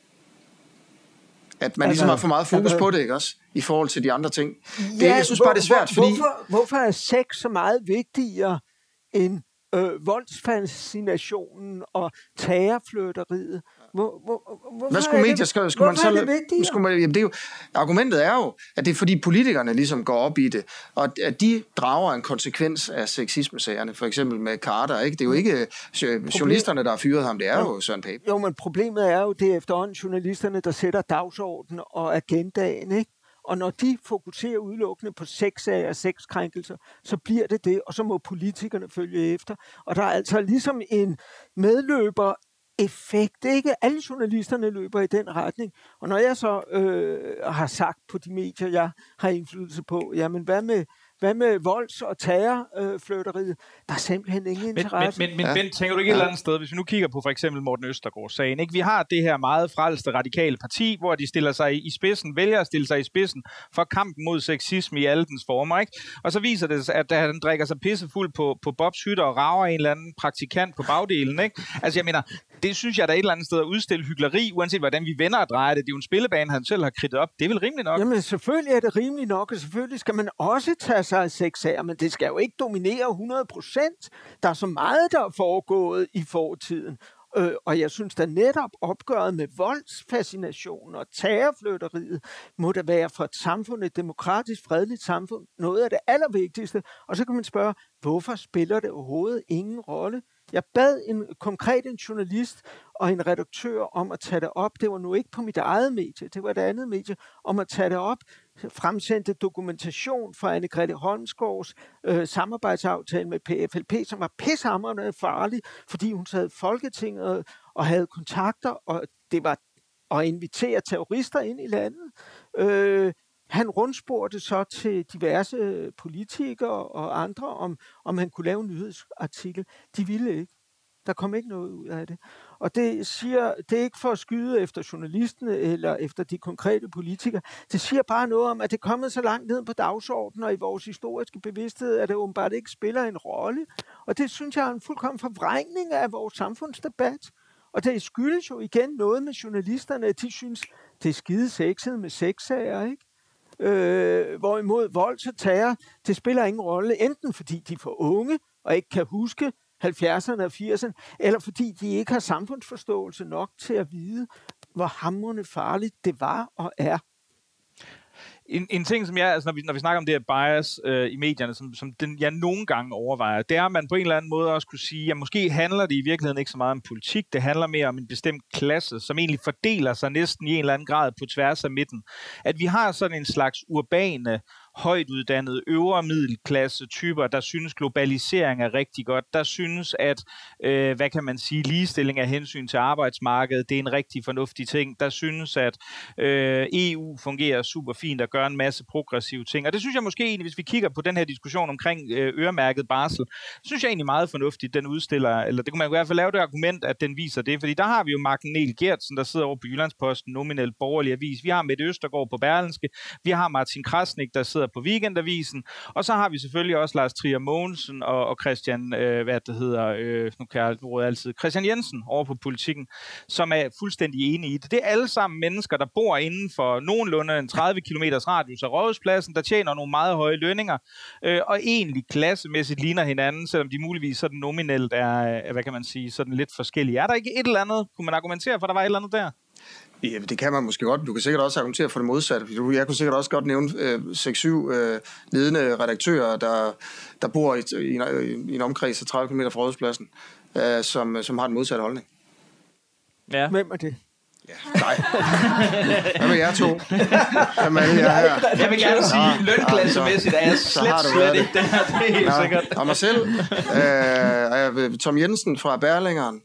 At man ligesom har for meget fokus på det, ikke også? I forhold til de andre ting. Det, ja, jeg synes bare, det er svært, hvor, fordi... Hvorfor, hvorfor er sex så meget vigtigere end øh, voldsfascinationen og terrorflirteriet? Hvor, hvor, Hvad skulle medier, skulle, skulle man så... Det skulle man, jamen det er jo, argumentet er jo, at det er fordi politikerne ligesom går op i det, og at de drager en konsekvens af sexismesagerne, for eksempel med Carter, ikke? Det er jo ikke journalisterne, der har fyret ham, det er jo, jo Søren Pape. Jo, men problemet er jo, det er efterhånden journalisterne, der sætter dagsordenen og agendaen, ikke? Og når de fokuserer udelukkende på sexsager og sexkrænkelser, så bliver det det, og så må politikerne følge efter. Og der er altså ligesom en medløber effekt, ikke? Alle journalisterne løber i den retning. Og når jeg så øh, har sagt på de medier, jeg har indflydelse på, jamen hvad med, hvad med volds- og terrorflirteriet? Øh, der er simpelthen ingen interesse. Men, men, men ja. Ben, tænker du ikke et eller andet sted, hvis vi nu kigger på for eksempel Morten Østergaard-sagen, ikke? Vi har det her meget frelste radikale parti, hvor de stiller sig i spidsen, vælger at stille sig i spidsen for kampen mod sexisme i alle dens former, ikke? Og så viser det sig, at han drikker sig pissefuld på, på Bobs hytter og rager en eller anden praktikant på bagdelen, ikke? Altså jeg mener, det synes jeg, der er et eller andet sted at udstille hykleri, uanset hvordan vi vender og drejer det. Det er jo en spillebane, han selv har kridtet op. Det er vel rimeligt nok? Jamen selvfølgelig er det rimeligt nok, og selvfølgelig skal man også tage sig af sexsager, men det skal jo ikke dominere hundrede procent. Der er så meget, der er foregået i fortiden. Øh, og jeg synes da netop opgøret med voldsfascination og terrorflirteriet må da være for et samfund, et demokratisk, fredeligt samfund, noget af det allervigtigste. Og så kan man spørge, hvorfor spiller det overhovedet ingen rolle? Jeg bad en konkret en journalist og en redaktør om at tage det op. Det var nu ikke på mit eget medie, det var et andet medie, om at tage det op. Fremsendte dokumentation fra Anne-Grethe Holmsgaards øh, samarbejdsaftale med P F L P, som var pissehamrende farlig, fordi hun sad i Folketinget og havde kontakter, og det var at invitere terrorister ind i landet. Øh, Han rundspurgte så til diverse politikere og andre, om, om han kunne lave en nyhedsartikel. De ville ikke. Der kom ikke noget ud af det. Og det siger, det er ikke for at skyde efter journalisterne eller efter de konkrete politikere. Det siger bare noget om, at det er kommet så langt ned på dagsordenen og i vores historiske bevidsthed, at det åbenbart ikke spiller en rolle. Og det synes jeg er en fuldkommen forvrængning af vores samfundsdebat. Og det skyldes jo igen noget med journalisterne, at de synes, det er skide sexet med sexsager, ikke? Øh, hvorimod vold og terror, det spiller ingen rolle, enten fordi de er for unge og ikke kan huske halvfjerdserne og firserne, eller fordi de ikke har samfundsforståelse nok til at vide, hvor hamrende farligt det var og er. En, en ting, som jeg, altså når, vi, når vi snakker om det her bias øh, i medierne, som, som den, jeg nogle gange overvejer, det er, at man på en eller anden måde også kunne sige, at måske handler det i virkeligheden ikke så meget om politik, det handler mere om en bestemt klasse, som egentlig fordeler sig næsten i en eller anden grad på tværs af midten. At vi har sådan en slags urbane, højt uddannede, øvre middelklasse typer, der synes globalisering er rigtig godt, der synes, at, øh, hvad kan man sige, ligestilling af hensyn til arbejdsmarkedet, det er en rigtig fornuftig ting, der synes, at øh, E U fungerer super fint og gør en masse progressive ting. Og det synes jeg måske egentlig, hvis vi kigger på den her diskussion omkring øh, øremærket barsel, synes jeg egentlig meget fornuftigt, den udstiller, eller det kunne man i hvert fald lave det argument, at den viser det, fordi der har vi jo Mark Niel Geertsen, der sidder over på Jyllandsposten, nominelt borgerlig avis, vi har Mette Østergaard på Berlingske, vi har Martin Krasnik, der sidder på Weekendavisen, og så har vi selvfølgelig også Lars Trier Mogensen og, og Christian, øh, hvad det hedder, øh, nu kan jeg råde altid, Christian Jensen over på Politikken, som er fuldstændig enige i det. Det er alle sammen mennesker, der bor inden for nogenlunde en tredive kilometers radius af Rådhuspladsen, der tjener nogle meget høje lønninger, øh, og egentlig klassemæssigt ligner hinanden, selvom de muligvis sådan nominelt er, hvad kan man sige, sådan lidt forskellige. Er der ikke et eller andet, kunne man argumentere for, der var et eller andet der? Ja, det kan man måske godt. Du kan sikkert også argumentere for det modsatte. Jeg kunne sikkert også godt nævne øh, seks syv øh, ledende redaktører, der, der bor i, i, i en omkreds af tredive kilometer fra Rådhuspladsen, øh, som, som har den modsatte holdning. Ja. Hvem er det? Ja, nej. Hvad med jer to? Hvem er det, jeg her? Jeg vil gerne sige, ja, lønklassemæssigt er jeg slet, slet ikke det her. Det er helt ja, sikkert. Og mig selv, øh, Tom Jensen fra Berlingeren.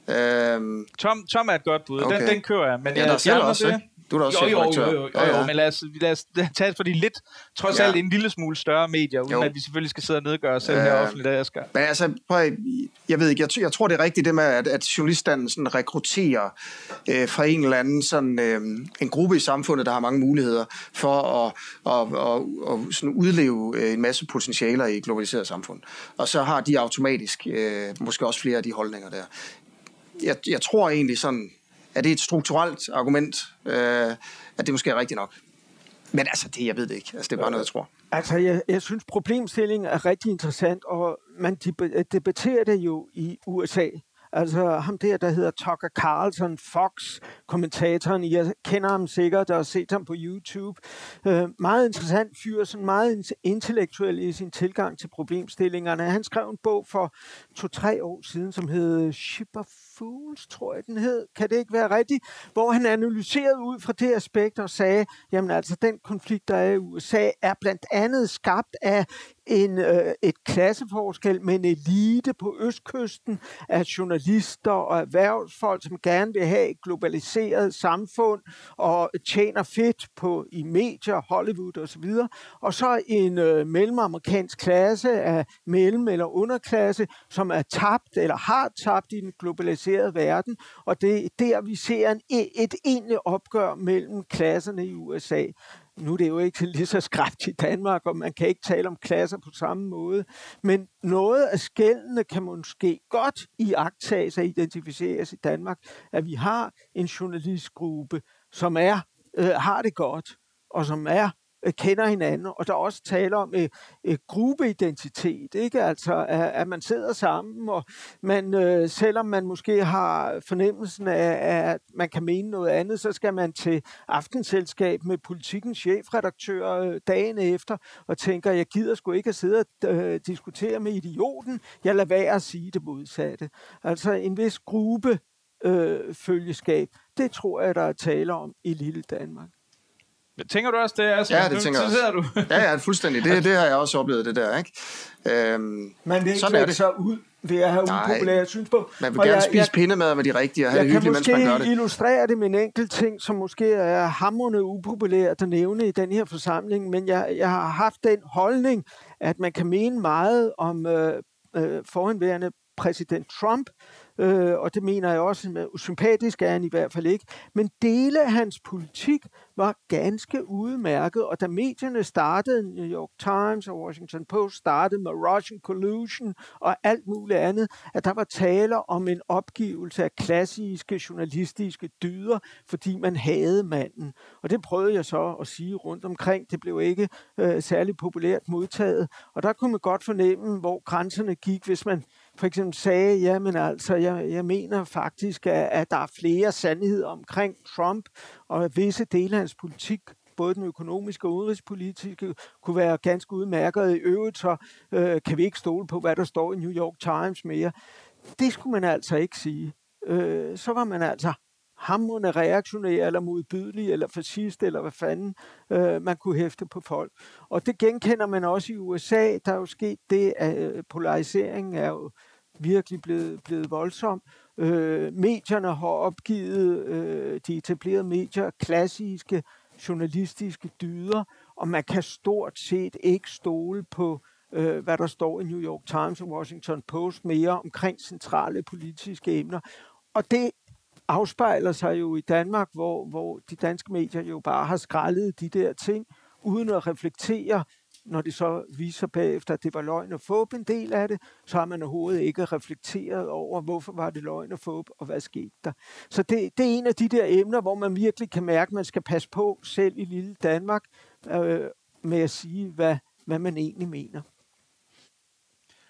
Øh, Tom, Tom er et godt bud. Okay. Den, den kører jeg. Men ja, jeg der selv også, det. Du er da også jo, jo, chefredaktør. Jo, jo, jo, jo, jo, jo, men lad os, lad os tage for de lidt, trods ja. alt en lille smule større medier, uden jo. At vi selvfølgelig skal sidde og nedgøre os selv øh, her offentligt, der jeg skal. Men altså, prøv, jeg ved ikke, jeg, jeg tror det er rigtigt det med, at, at journaliststanden sådan rekrutterer øh, fra en eller anden sådan, øh, en gruppe i samfundet, der har mange muligheder for at, at, at, at sådan udleve en masse potentialer i et globaliseret samfund. Og så har de automatisk øh, måske også flere af de holdninger der. Jeg, jeg tror egentlig sådan, at det er et strukturelt argument, øh, at det måske er rigtigt nok. Men altså, det, jeg ved det ikke. Altså, det er bare noget, jeg tror. Altså, jeg, jeg synes, problemstillingen er rigtig interessant, og man debatterer det jo i U S A. Altså ham der, der hedder Tucker Carlson, Fox-kommentatoren, I kender ham sikkert og har set ham på YouTube. Uh, meget interessant fyr, sådan meget intellektuel i sin tilgang til problemstillingerne. Han skrev en bog for to-tre år siden, som hed Ship of Fools, tror jeg den hed. Kan det ikke være rigtigt? Hvor han analyserede ud fra det aspekt og sagde, jamen altså den konflikt, der er i U S A, er blandt andet skabt af en, øh, et klasseforskel med en elite på østkysten af journalister og erhvervsfolk, som gerne vil have et globaliseret samfund og tjener fedt på i medier, Hollywood osv. Og så en øh, mellemamerikansk klasse af mellem- eller underklasse, som er tabt eller har tabt i den globaliserede verden. Og det er der, vi ser en, et egentligt opgør mellem klasserne i U S A. Nu er det jo ikke lige så skræbt i Danmark, og man kan ikke tale om klasser på samme måde. Men noget af skældene kan måske godt iagttages og identificeres i Danmark, at vi har en journalistgruppe, som er, øh, har det godt, og som er kender hinanden, og der også taler om et, et gruppeidentitet, ikke? Altså, at, at man sidder sammen, og man, øh, selvom man måske har fornemmelsen af, at man kan mene noget andet, så skal man til aftenselskab med Politikens chefredaktør øh, dagen efter, og tænker, jeg gider sgu ikke at sidde og øh, diskutere med idioten, jeg lader være at sige det modsatte. Altså, en vis gruppe øh, følgeskab, det tror jeg, der er tale om i lille Danmark. Tænker du også det? Altså, ja, det tænker jeg også. Du. ja, ja, fuldstændig. Det, det har jeg også oplevet, det der, ikke? Øhm, man vil ikke lægge sig ud ved at have upopulære synspunkt. Man vil og gerne jeg, spise jeg, pindemad med de rigtige og have det hyggeligt, mens man gør det. Jeg kan måske illustrere det med en enkelt ting, som måske er hamrende upopulært at nævne i den her forsamling, men jeg, jeg har haft den holdning, at man kan mene meget om øh, øh, forhenværende præsident Trump, øh, og det mener jeg også, sympatisk er han i hvert fald ikke, men dele af hans politik var ganske udmærket, og da medierne startede, New York Times og Washington Post startede med Russian collusion og alt muligt andet, at der var tale om en opgivelse af klassiske journalistiske dyder, fordi man havde manden. Og det prøvede jeg så at sige rundt omkring. Det blev ikke øh, særlig populært modtaget, og der kunne man godt fornemme, hvor grænserne gik, hvis man for eksempel sagde, jamen altså, jeg, jeg mener faktisk, at, at der er flere sandheder omkring Trump, og visse dele af hans politik, både den økonomiske og udenrigspolitiske, kunne være ganske udmærket. I øvrigt så øh, kan vi ikke stole på, hvad der står i New York Times mere. Det skulle man altså ikke sige. Øh, så var man altså hamrende reaktionær, eller modbydelig, eller fascist, eller hvad fanden øh, man kunne hæfte på folk. Og det genkender man også i U S A. Der er jo sket det, at polariseringen er jo virkelig blevet, blevet voldsom. Øh, medierne har opgivet, øh, de etablerede medier, klassiske journalistiske dyder, og man kan stort set ikke stole på, øh, hvad der står i New York Times og Washington Post mere omkring centrale politiske emner. Og det afspejler sig jo i Danmark, hvor, hvor de danske medier jo bare har skrællet de der ting, uden at reflektere, når det så viser bagefter, at det var løgn og fup en del af det, så har man overhovedet ikke reflekteret over, hvorfor var det løgn og fup, og hvad skete der. Så det, det er en af de der emner, hvor man virkelig kan mærke, at man skal passe på selv i lille Danmark, øh, med at sige, hvad, hvad man egentlig mener.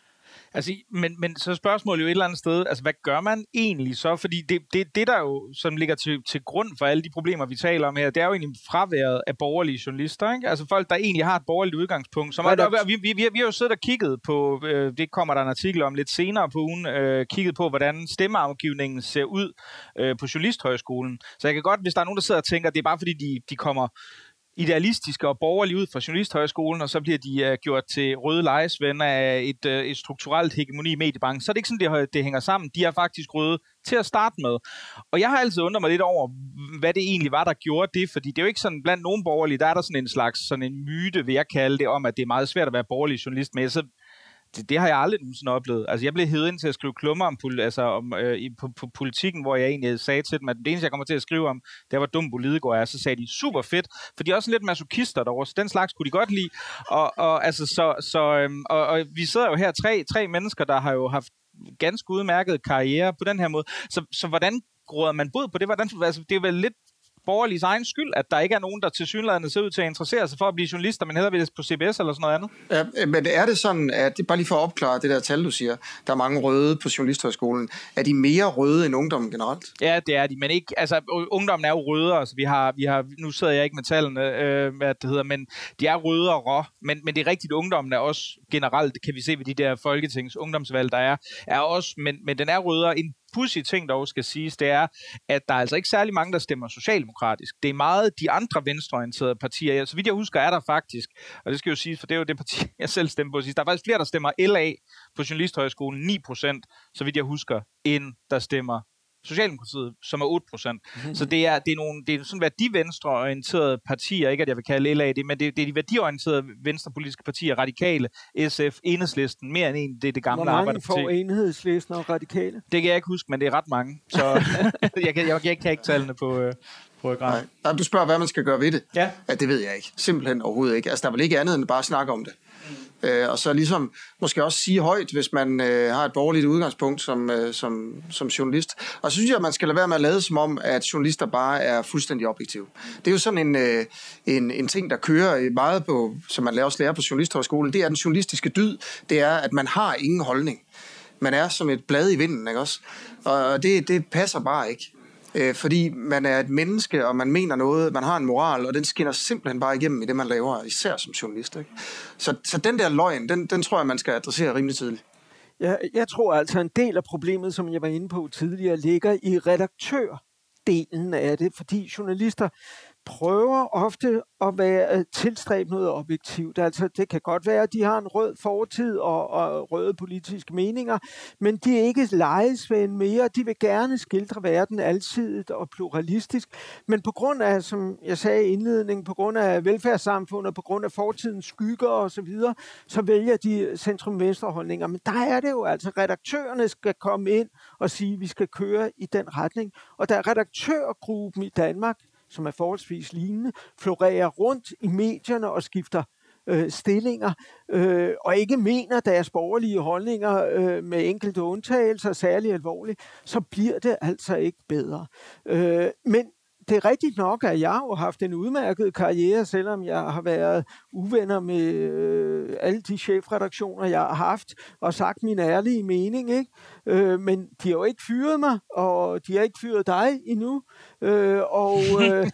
Altså, men, men så er spørgsmålet jo et eller andet sted, altså hvad gør man egentlig så? Fordi det, det, det der jo, som ligger til, til grund for alle de problemer, vi taler om her, det er jo egentlig fraværet af borgerlige journalister, ikke? Altså folk, der egentlig har et borgerligt udgangspunkt. Som er, der, vi, vi, vi, vi har jo siddet og kigget på, øh, det kommer der en artikel om lidt senere på ugen, øh, kigget på, hvordan stemmeafgivningen ser ud øh, på Journalisthøjskolen. Så jeg kan godt, hvis der er nogen, der sidder og tænker, at det er bare fordi, de, de kommer idealistiske og borgerlige ud fra Journalisthøjskolen, og så bliver de uh, gjort til røde lejesvenner af et, uh, et strukturelt hegemoni i mediebranchen. Så er det ikke sådan, det, det hænger sammen. De er faktisk røde til at starte med. Og jeg har altid undret mig lidt over, hvad det egentlig var, der gjorde det, fordi det er jo ikke sådan, blandt nogle borgerlige, der er der sådan en slags sådan en myte, vil jeg kalde det, om, at det er meget svært at være borgerlig journalist, men så Det, det har jeg aldrig nogensinde oplevet. Altså, jeg blev hævet ind til at skrive klummer om, altså, om, øh, på, på politikken, hvor jeg egentlig sagde til dem, at det eneste, jeg kommer til at skrive om, det var, hvor dum Lidegaard er. Så sagde de, super fedt, for de er også lidt masochister derovre, så den slags kunne de godt lide. Og, og, altså, så, så, øhm, og, og vi sidder jo her, tre, tre mennesker, der har jo haft ganske udmærket karriere på den her måde. Så, så hvordan råder man bod på det? Hvordan, altså, det er vel lidt borgerliges egen skyld, at der ikke er nogen, der tilsyneladende ser ud til at interessere sig for at blive journalister, men hellere vil det på C B S eller sådan noget andet? Ja, men er det sådan, at det bare lige for at opklare det der tal, du siger, der er mange røde på Journalisthøjskolen, er de mere røde end ungdommen generelt? Ja, det er de, men ikke, altså ungdommen er jo rødere, så vi har, vi har, nu sidder jeg ikke med tallene, øh, hvad det hedder, men de er rødere rå, men, men det er rigtigt, ungdommen er også generelt, kan vi se ved de der Folketings ungdomsvalg, der er, er også, men, men den er rødere. En pudsige ting, dog skal siges, det er, at der er altså ikke særlig mange, der stemmer socialdemokratisk. Det er meget de andre venstreorienterede partier. Så vidt jeg husker, er der faktisk, og det skal jo siges, for det er jo det parti, jeg selv stemmer på sidst, der er faktisk flere, der stemmer L A på Journalisthøjskolen, ni procent, så vidt jeg husker, end der stemmer Socialdemokratiet, som er otte procent. Mm-hmm. Så det er, det er nogle, det er sådan værdivenstreorienterede partier, ikke at jeg vil kalde L A det, men det, det er de værdiorienterede venstrepolitiske partier, Radikale, S F, Enhedslisten, mere end en, det er det gamle Arbejderparti. Hvor mange får Enhedslisten og Radikale? Det kan jeg ikke huske, men det er ret mange. Så jeg, kan, jeg, jeg kan ikke tallene på øh, programmet. Nej. Du spørger, hvad man skal gøre ved det. Ja. Ja, det ved jeg ikke. Simpelthen overhovedet ikke. Altså, der er vel ikke andet end bare at snakke om det. Øh, og så ligesom måske også sige højt, hvis man øh, har et borgerligt udgangspunkt som, øh, som, som journalist. Og så synes jeg, at man skal lade være med at lade som om, at journalister bare er fuldstændig objektive. Det er jo sådan en, øh, en, en ting, der kører meget på, som man også lærer på Journalisthøjskolen, det er den journalistiske dyd, det er, at man har ingen holdning. Man er som et blad i vinden, ikke også? Og det, det passer bare ikke. Øh, fordi man er et menneske, og man mener noget, man har en moral, og den skinner simpelthen bare igennem i det, man laver, især som journalist. Ikke? Så, så den der løgn, den, den tror jeg, man skal adressere rimelig tidligt. Jeg, jeg tror altså, en del af problemet, som jeg var inde på tidligere, ligger i redaktørdelen af det, fordi journalister prøver ofte at være tilstræbe noget objektivt. Altså, det kan godt være, at de har en rød fortid og, og røde politiske meninger, men de er ikke lejesvende mere. De vil gerne skildre verden alsidigt og pluralistisk. Men på grund af, som jeg sagde i indledningen, på grund af velfærdssamfundet, på grund af fortidens skygger og så videre, så vælger de centrum-venstre-holdninger. Men der er det jo altså, redaktørerne skal komme ind og sige, at vi skal køre i den retning. Og der er redaktørgruppen i Danmark, som er forholdsvis lignende, florerer rundt i medierne og skifter øh, stillinger, øh, og ikke mener deres borgerlige holdninger øh, med enkelte undtagelser særlig alvorligt, så bliver det altså ikke bedre. Øh, men det er rigtigt nok, at jeg har haft en udmærket karriere, selvom jeg har været uvenner med øh, alle de chefredaktioner, jeg har haft, og sagt min ærlige mening, ikke? Øh, men de har jo ikke fyret mig, og de har ikke fyret dig endnu, øh, og, øh,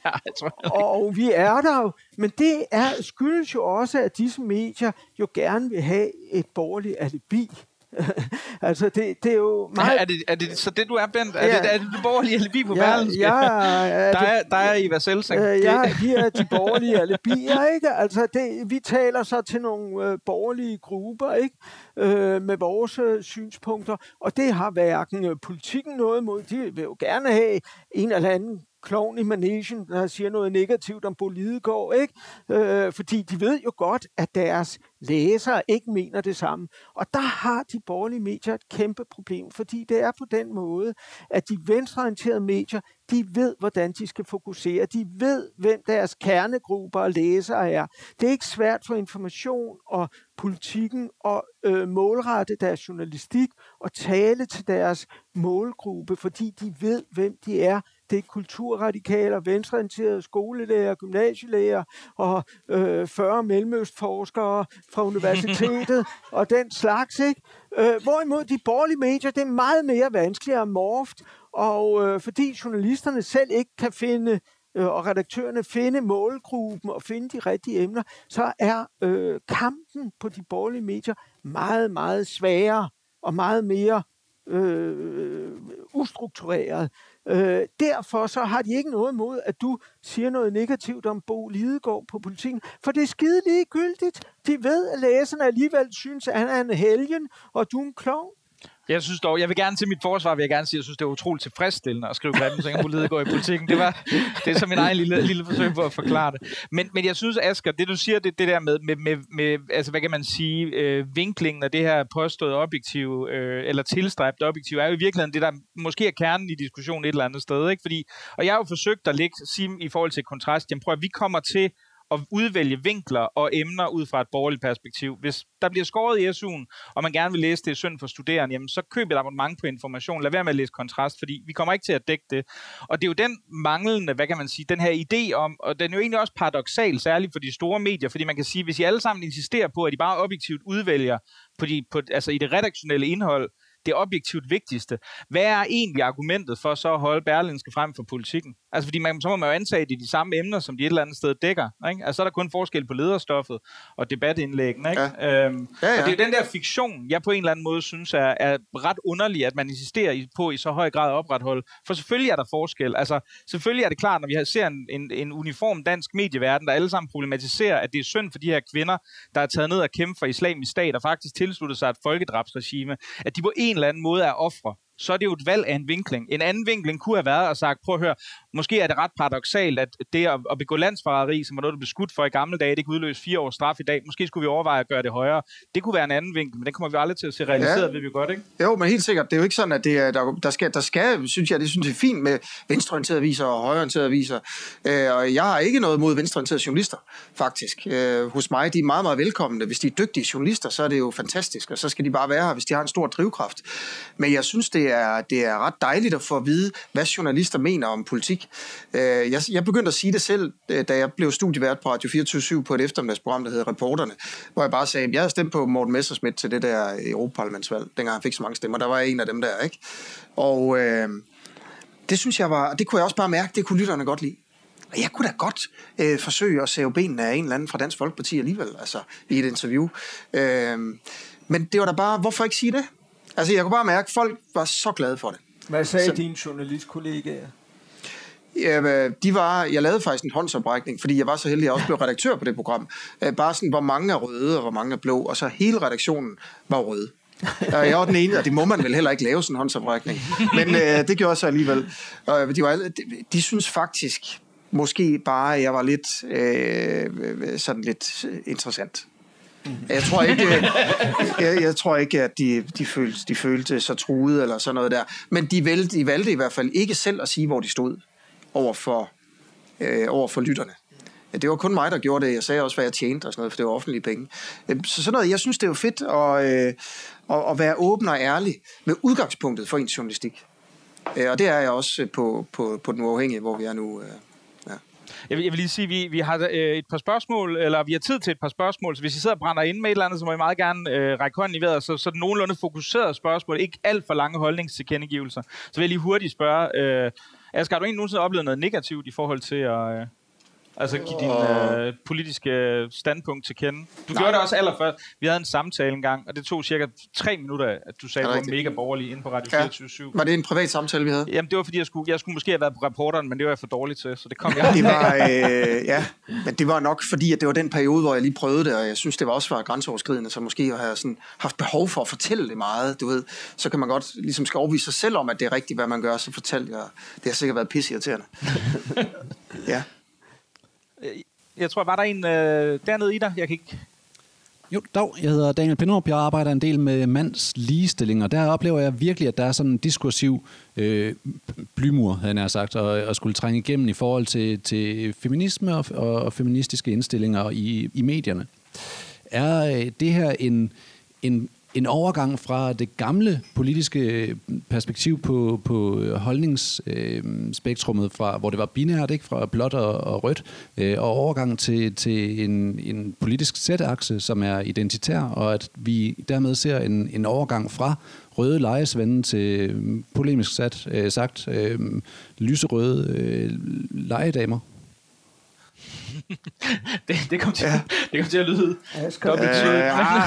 og vi er der jo. Men det er, skyldes jo også, at disse medier jo gerne vil have et borgerligt alibi. Altså, det, det er jo meget... Er det, er det så det, du er, Bent? Er, ja. det, er det det borgerlige alibi på ja, Berlingske? Ja, der, er, der er Eva Selsing. Øh, ja, vi er de borgerlige alibier, ikke? Altså, det, vi taler så til nogle øh, borgerlige grupper, ikke? Øh, med vores øh, synspunkter, og det har hverken øh, politikken noget mod. De vil jo gerne have en eller anden klovn i managen, der siger noget negativt om Bo Lidegaard, ikke? Øh, fordi de ved jo godt, at deres læsere ikke mener det samme. Og der har de borgerlige medier et kæmpe problem, fordi det er på den måde, at de venstreorienterede medier, de ved, hvordan de skal fokusere. De ved, hvem deres kernegrupper og læsere er. Det er ikke svært for Information og Politikken og øh, målrette deres journalistik og tale til deres målgruppe, fordi de ved, hvem de er. Det er kulturradikaler, venstreorienterede skolelærer, gymnasielærer og øh, fyrre mellemøstforskere fra universitetet og den slags, ikke? Øh, hvorimod de borgerlige medier, det er meget mere vanskeligere at morft, og øh, fordi journalisterne selv ikke kan finde og redaktørerne finde målgruppen og finde de rigtige emner, så er øh, kampen på de borgerlige medier meget, meget sværere og meget mere øh, ustruktureret. Øh, derfor så har de ikke noget imod, at du siger noget negativt om Bo Lidegaard på Politikken, for det er skide ligegyldigt. De ved, at læserne alligevel synes, at han er en helgen, og du er en klovn. Jeg synes dog, jeg vil gerne til mit forsvar, vil jeg gerne sige, at jeg synes, det er utroligt tilfredsstillende at skrive grimme ting om Lidegaard i Politikken. Det var det er så min egen lille, lille forsøg på at forklare det. Men, men jeg synes, Asger, det du siger, det, det der med, med, med, med, altså hvad kan man sige, øh, vinklingen af det her påståede objektiv, øh, eller tilstræbte objektiv, er jo i virkeligheden det, der måske er kernen i diskussionen et eller andet sted, ikke? Fordi, og jeg har jo forsøgt at lægge, sige i forhold til kontrast, jamen prøv at vi kommer til at udvælge vinkler og emner ud fra et borgerligt perspektiv. Hvis der bliver skåret i S U'en, og man gerne vil læse det i synd for studerende, jamen så køb et abonnement på Information. Lad være med at læse kontrast, fordi vi kommer ikke til at dække det. Og det er jo den manglende, hvad kan man sige, den her idé om, og den er jo egentlig også paradoksal, særligt for de store medier, fordi man kan sige, hvis I alle sammen insisterer på, at de bare objektivt udvælger på de, på, altså i det redaktionelle indhold, det objektivt vigtigste. Hvad er egentlig argumentet for så at holde Berlingske frem for Politikken? Altså fordi man, så må man jo antage, at det er de samme emner, som de et eller andet sted dækker. Ikke? Altså så er der kun forskel på lederstoffet og debatindlæggene. Ikke? Ja. Øhm, ja, ja. Og det er den der fiktion, jeg på en eller anden måde synes er, er ret underlig, at man insisterer på i så høj grad at opretholde. For selvfølgelig er der forskel. Altså selvfølgelig er det klart, når vi ser en, en, en uniform dansk medieverden, der alle sammen problematiserer, at det er synd for de her kvinder, der er taget ned og kæmpe for islamisk stat og faktisk tilsluttet sig et folkedrabsregime, at de på en eller anden måde er ofre. Så er det jo et valg af en vinkling. En anden vinkling kunne have været at sagt, prøv at høre, måske er det ret paradoksalt, at det at begå landsforræderi, som var noget, du blev skudt for i gamle dage, det kunne udløse fire års straf i dag. Måske skulle vi overveje at gøre det højere. Det kunne være en anden vinkel, men det kommer vi aldrig til at se realiseret, ja. Ved vi godt, ikke? Jo, men helt sikkert. Det er jo ikke sådan, at det er, der, der, skal, der skal, synes jeg, det synes jeg er fint med venstreorienterede aviser og højreorienterede aviser. Øh, og jeg har ikke noget mod venstreorienterede journalister, faktisk. Øh, hos mig, de er meget, meget velkomne. Hvis de er dygtige journalister, så er det jo fantastisk, og så skal de bare være her, hvis de har en stor drivkraft. Men jeg synes, det er, det er ret dejligt at få at vide, hvad journalister mener om politik. Jeg, jeg begyndte at sige det selv, da jeg blev studievært på Radio fireogtyve syv på et eftermiddagsprogram, der hedder Reporterne, hvor jeg bare sagde, at jeg havde stemt på Morten Messerschmidt til det der Europaparlamentsvalg, dengang han fik så mange stemmer. Der var jeg en af dem der, ikke? Og øh, det synes jeg var, det kunne jeg også bare mærke, det kunne lytterne godt lide. Og jeg kunne da godt øh, forsøge at sæve benene af en eller anden fra Dansk Folkeparti alligevel, altså i et interview. Øh, men det var da bare, hvorfor ikke sige det? Altså, jeg kunne bare mærke, at folk var så glade for det. Hvad sagde så, dine journalistkollegaer? Ja, de var, jeg lavede faktisk en håndsoprækning, fordi jeg var så heldig, at jeg også blev redaktør på det program. Bare sådan, hvor mange er røde, og hvor mange er blå, og så hele redaktionen var røde. Jeg var den ene, og det må man vel heller ikke lave sådan en håndsoprækning. Men øh, det gjorde jeg så alligevel. Og de, var, de, de synes faktisk, måske bare, at jeg var lidt, øh, sådan lidt interessant. Jeg tror ikke, jeg, jeg tror ikke, at de, de, følte, de følte sig truede eller sådan noget der. Men de valgte, de valgte i hvert fald ikke selv at sige, hvor de stod over for, øh, over for lytterne. Det var kun mig, der gjorde det. Jeg sagde også, hvad jeg tjente og sådan noget, for det var offentlige penge. Så sådan noget, jeg synes, det er jo fedt at, øh, at være åben og ærlig med udgangspunktet for ens journalistik. Og det er jeg også på, på, på Den Uafhængige, hvor vi er nu. Øh. Jeg vil, jeg vil lige sige, at vi, vi har øh, et par spørgsmål, eller vi har tid til et par spørgsmål, så hvis I sidder og brænder ind med et eller andet, så må I meget gerne øh, række hånden i vejret, så, så er det nogenlunde fokuseret spørgsmål, ikke alt for lange holdningstilkendegivelser. Så vil jeg lige hurtigt spørge, øh, Asger, har du egentlig nogensinde oplevet noget negativt i forhold til at... Øh, Altså give din øh, politiske standpunkt til kende. Du Nej. gjorde det også allerførst. Vi havde en samtale engang, og det tog cirka tre minutter, at du sagde, at du var mega borgerlig inde på Radio fireogtyve syv. Ja. Var det en privat samtale, vi havde? Jamen, det var fordi, jeg skulle, jeg skulle måske have været på Reporteren, men det var jeg for dårlig til, så det kom jeg. Det var, øh, ja, men det var nok fordi, at det var den periode, hvor jeg lige prøvede det, og jeg synes, det var også var grænseoverskridende, så måske at have sådan haft behov for at fortælle det meget, du ved. Så kan man godt ligesom skal overvise sig selv om, at det er rigtigt, hvad man gør, så fortæl jeg. Det har sikkert været pisseirriterende. Ja. Jeg tror, var der en øh, dernede i dig? Jeg kan ikke... Jo, dog. Jeg hedder Daniel Pinderup. Jeg arbejder en del med mands ligestilling, og der oplever jeg virkelig, at der er sådan en diskursiv øh, blymur, havde jeg sagt, og, og skulle trænge igennem i forhold til, til feminisme og, og feministiske indstillinger i, i medierne. er det her en, en, en overgang fra det gamle politiske perspektiv på, på holdningsspektrummet, fra, hvor det var binært, ikke, fra blåt og, og rødt, øh, og overgang til, til en, en politisk sætakse, som er identitær, og at vi dermed ser en, en overgang fra røde lejesvende til polemisk sat, øh, sagt øh, lyserøde øh, lejedamer. det, det, kom til, ja. det kom til at lyde dobbelt øh, ja.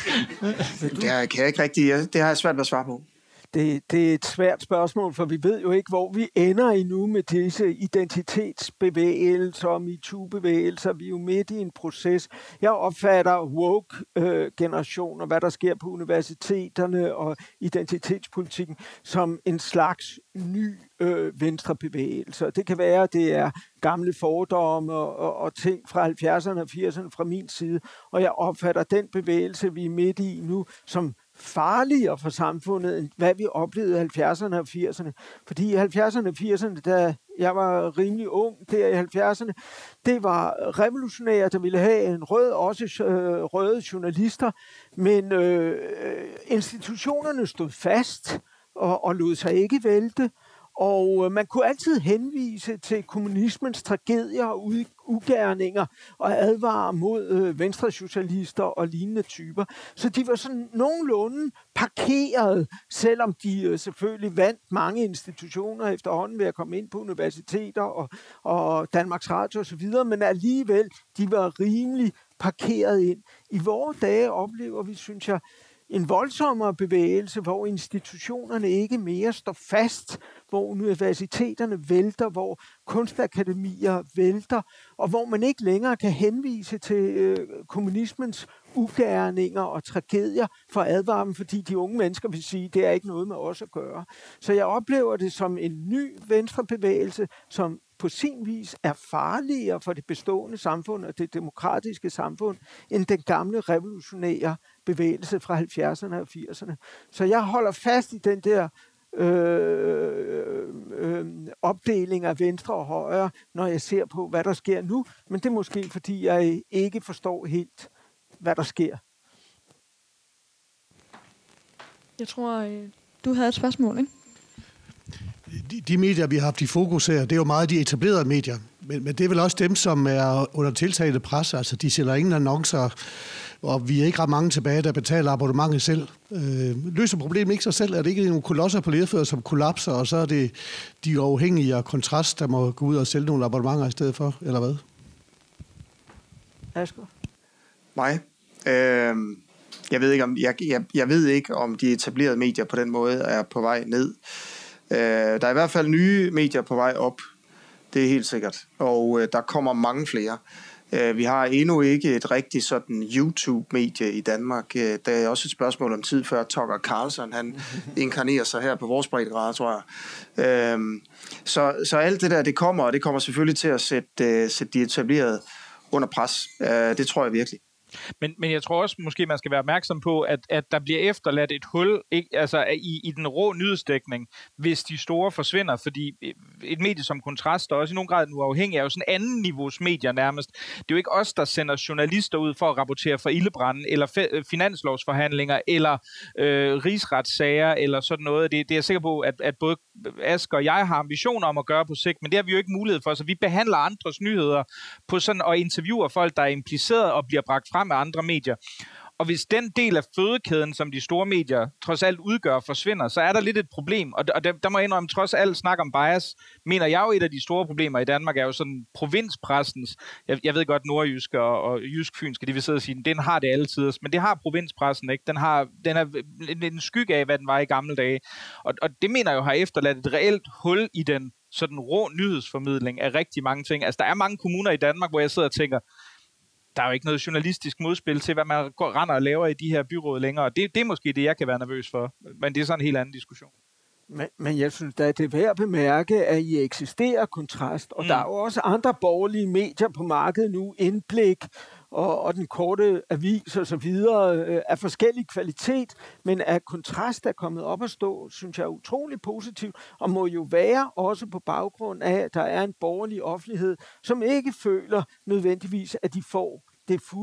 Det har jeg ikke rigtig, det har jeg svært ved at svare på. Det, det er et svært spørgsmål, for vi ved jo ikke, hvor vi ender endnu med disse identitetsbevægelser og MeToo-bevægelser. Vi er jo midt i en proces. Jeg opfatter woke-generationen og hvad der sker på universiteterne og identitetspolitikken som en slags ny øh, venstrebevægelse. Det kan være, at det er gamle fordomme og, og, og ting fra halvfjerdserne og firserne fra min side, og jeg opfatter den bevægelse, vi er midt i nu, som farligere for samfundet, end hvad vi oplevede i halvfjerdserne og firserne. Fordi i halvfjerdserne og firserne, da jeg var rimelig ung der i halvfjerdserne, det var revolutionære, der ville have en rød, også øh, røde journalister, men øh, institutionerne stod fast og, og lod sig ikke vælte. Og man kunne altid henvise til kommunismens tragedier og ugerninger og advare mod øh, venstresocialister og lignende typer. Så de var sådan nogenlunde parkeret, selvom de øh, selvfølgelig vandt mange institutioner efterhånden ved at komme ind på universiteter og, og Danmarks Radio osv., men alligevel, de var rimelig parkeret ind. I vore dage oplever vi, synes jeg, en voldsommere bevægelse, hvor institutionerne ikke mere står fast, hvor universiteterne vælter, hvor kunstakademier vælter, og hvor man ikke længere kan henvise til øh, kommunismens ugerninger og tragedier for advarmen, fordi de unge mennesker vil sige, at det er ikke noget med os at gøre. Så jeg oplever det som en ny venstrebevægelse, som på sin vis er farligere for det bestående samfund og det demokratiske samfund, end den gamle revolutionære bevægelse fra halvfjerdserne og firserne. Så jeg holder fast i den der øh, øh, opdeling af venstre og højre, når jeg ser på, hvad der sker nu. Men det er måske, fordi jeg ikke forstår helt, hvad der sker. Jeg tror, du havde et spørgsmål, ikke? De, de medier, vi har haft i fokus her, det er jo meget de etablerede medier. Men, men det er vel også dem, som er under tiltagende pres. Altså, de sælger ingen annoncer, og vi er ikke ret mange tilbage, der betaler abonnementet selv. Øh, løser problemet ikke sig selv? Er det ikke nogle kolosser på ledefødder, som kollapser, og så er det de uafhængige og Kontrast, der må gå ud og sælge nogle abonnementer i stedet for, eller hvad? Asger? Nej. Øh, jeg, ved ikke, om, jeg, jeg, jeg ved ikke, om de etablerede medier på den måde er på vej ned. Uh, der er i hvert fald nye medier på vej op, det er helt sikkert, og uh, der kommer mange flere. Uh, vi har endnu ikke et rigtigt sådan YouTube-medie i Danmark. Uh, der er også et spørgsmål om tid før Tucker Carlson, han inkarnerer sig her på vores breddegrad, tror jeg. Uh, så, så alt det der, det kommer, og det kommer selvfølgelig til at sætte, uh, sætte de etablerede under pres. Uh, det tror jeg virkelig. Men, men jeg tror også, måske man skal være opmærksom på, at, at der bliver efterladt et hul, ikke, altså i, i den rå nyhedsdækning, hvis de store forsvinder, fordi et medie som Kontrast, og også i nogen grad nu afhængig, er jo sådan anden niveaus medier nærmest. Det er jo ikke os, der sender journalister ud for at rapportere for ildebranden, eller fe, finanslovsforhandlinger, eller øh, rigsretssager, eller sådan noget. Det, det er jeg sikker på, at, at både Asger og jeg har ambitioner om at gøre på sigt, men det har vi jo ikke mulighed for, så vi behandler andres nyheder på sådan, og interviewer folk, der er impliceret og bliver bragt frem med andre medier. Og hvis den del af fødekæden, som de store medier trods alt udgør, forsvinder, så er der lidt et problem. Og der, der må jeg indrømme, trods alt snak om bias, mener jeg jo, et af de store problemer i Danmark er jo sådan provinspressens. Jeg, jeg ved godt, nordjysk og, og jysk-fynske, de vil sidde og sige, den har det altid, men det har provinspressen ikke. Den har den er en, en skygge af, hvad den var i gamle dage. Og, og det mener jeg jo har efterladt et reelt hul i den sådan rå nyhedsformidling af rigtig mange ting. Altså, der er mange kommuner i Danmark, hvor jeg sidder og tænker, der er jo ikke noget journalistisk modspil til, hvad man går, render og laver i de her byråd længere. Det, det er måske det, jeg kan være nervøs for. Men det er sådan en helt anden diskussion. Men, men jeg synes, at det er værd at bemærke, at I eksisterer Kontrast. Og mm. der er jo også andre borgerlige medier på markedet nu, Indblik og, og den korte avis og så videre, øh, af forskellig kvalitet. Men at Kontrast er kommet op at stå, synes jeg er utrolig positivt, og må jo være også på baggrund af, at der er en borgerlig offentlighed, som ikke føler nødvendigvis, at de får det fulde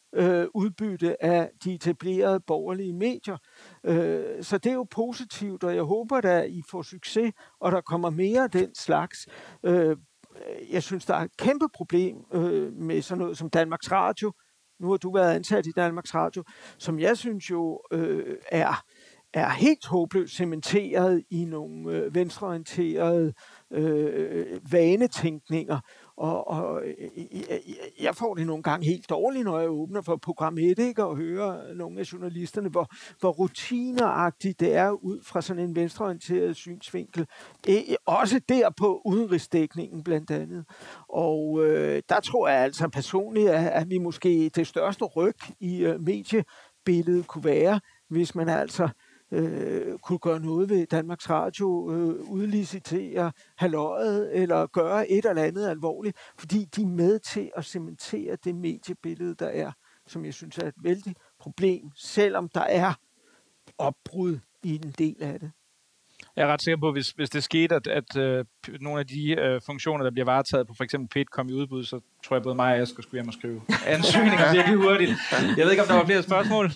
øh, udbytte af de etablerede borgerlige medier. Øh, så det er jo positivt, og jeg håber, at I får succes, og der kommer mere af den slags. Øh, jeg synes, der er et kæmpe problem øh, med sådan noget som Danmarks Radio. Nu har du været ansat i Danmarks Radio, som jeg synes jo øh, er, er helt håbløst cementeret i nogle øh, venstreorienterede øh, vanetænkninger. Og, og jeg, jeg får det nogle gange helt dårligt, når jeg åbner for program et, ikke, og hører nogle af journalisterne, hvor, hvor rutineragtigt det er ud fra sådan en venstreorienteret synsvinkel. E, også der på udenrigsdækningen blandt andet. Og øh, der tror jeg altså personligt, at, at vi måske det største ryg i uh, mediebilledet kunne være, hvis man altså Øh, kunne gøre noget ved Danmarks Radio, øh, udlicitere halløjet, eller gøre et eller andet alvorligt, fordi de er med til at cementere det mediebillede, der er, som jeg synes er et vældig problem, selvom der er opbrud i en del af det. Jeg er ret sikker på, at hvis, hvis det skete, at, at øh, nogle af de øh, funktioner, der bliver varetaget på for eksempel P et, kom i udbud, så tror jeg både mig og jeg skulle hjem og skrive ansøgninger virkelig hurtigt. Jeg ved ikke, om der var flere spørgsmål?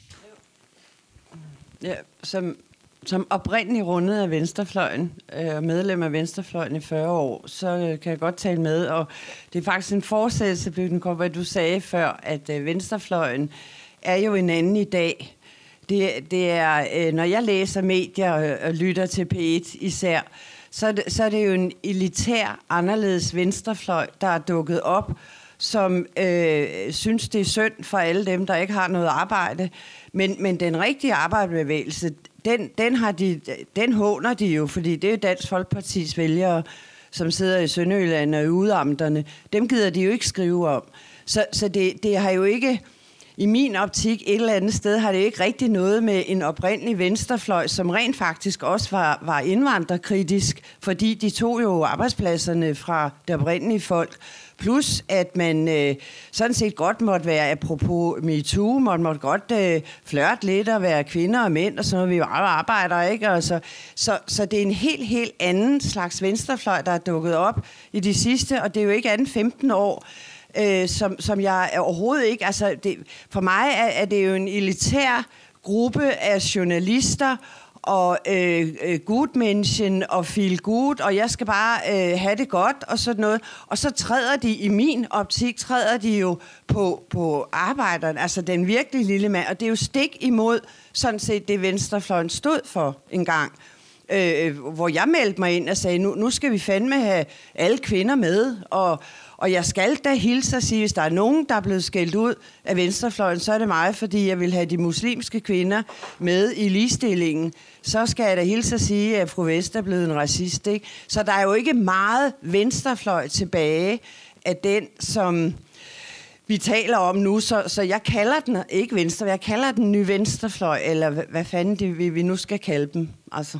Ja, som, som oprindelig rundet af venstrefløjen, øh, medlem af venstrefløjen i fyrre år, så øh, kan jeg godt tale med, og det er faktisk en fortsættelse, Bødkenkop, hvad du sagde før, at øh, venstrefløjen er jo en anden i dag. Det, det er, øh, når jeg læser medier og, og lytter til P et især, så er, det, så er det jo en elitær, anderledes venstrefløj, der er dukket op, som øh, synes, det er synd for alle dem, der ikke har noget arbejde. Men, men den rigtige arbejderbevægelse, den, den, har de, den håner de jo, fordi det er jo Dansk Folkepartis vælgere, som sidder i Sønderjylland og i udamterne. Dem gider de jo ikke skrive om. Så, så det, det har jo ikke, i min optik, et eller andet sted, har det ikke rigtig noget med en oprindelig venstrefløj, som rent faktisk også var, var indvandrerkritisk, fordi de tog jo arbejdspladserne fra det oprindelige folk. Plus, at man øh, sådan set godt måtte være, apropos MeToo, man måtte godt øh, flirte lidt og være kvinder og mænd, og sådan noget, vi var arbejdere, ikke? Altså, så, så det er en helt, helt anden slags venstrefløj, der er dukket op i de sidste, og det er jo ikke andet femten år, øh, som, som jeg overhovedet ikke, altså det, for mig er, er det jo en elitær gruppe af journalister, og øh, good mention og feel good, og jeg skal bare øh, have det godt, og sådan noget. Og så træder de, i min optik, træder de jo på, på arbejderen, altså den virkelig lille mand, og det er jo stik imod sådan set det venstrefløjen stod for en gang. Øh, hvor jeg meldte mig ind og sagde, nu, nu skal vi fandme have alle kvinder med, og, og jeg skal da hilse og sige, hvis der er nogen, der er blevet skældt ud af venstrefløjen, så er det mig, fordi jeg vil have de muslimske kvinder med i ligestillingen. Så skal jeg da hilse at sige, at fru Vest er blevet en racist, ikke? Så der er jo ikke meget venstrefløj tilbage af den, som vi taler om nu, så, så jeg kalder den ikke venstre, jeg kalder den ny venstrefløj, eller hvad, hvad fanden det, vi, vi nu skal kalde dem, altså.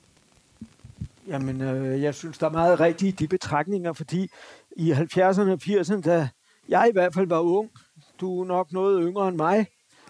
Jamen, øh, jeg synes, der er meget rigtigt i de betragtninger, fordi i halvfjerdserne og firserne, da jeg i hvert fald var ung, du er nok noget yngre end mig,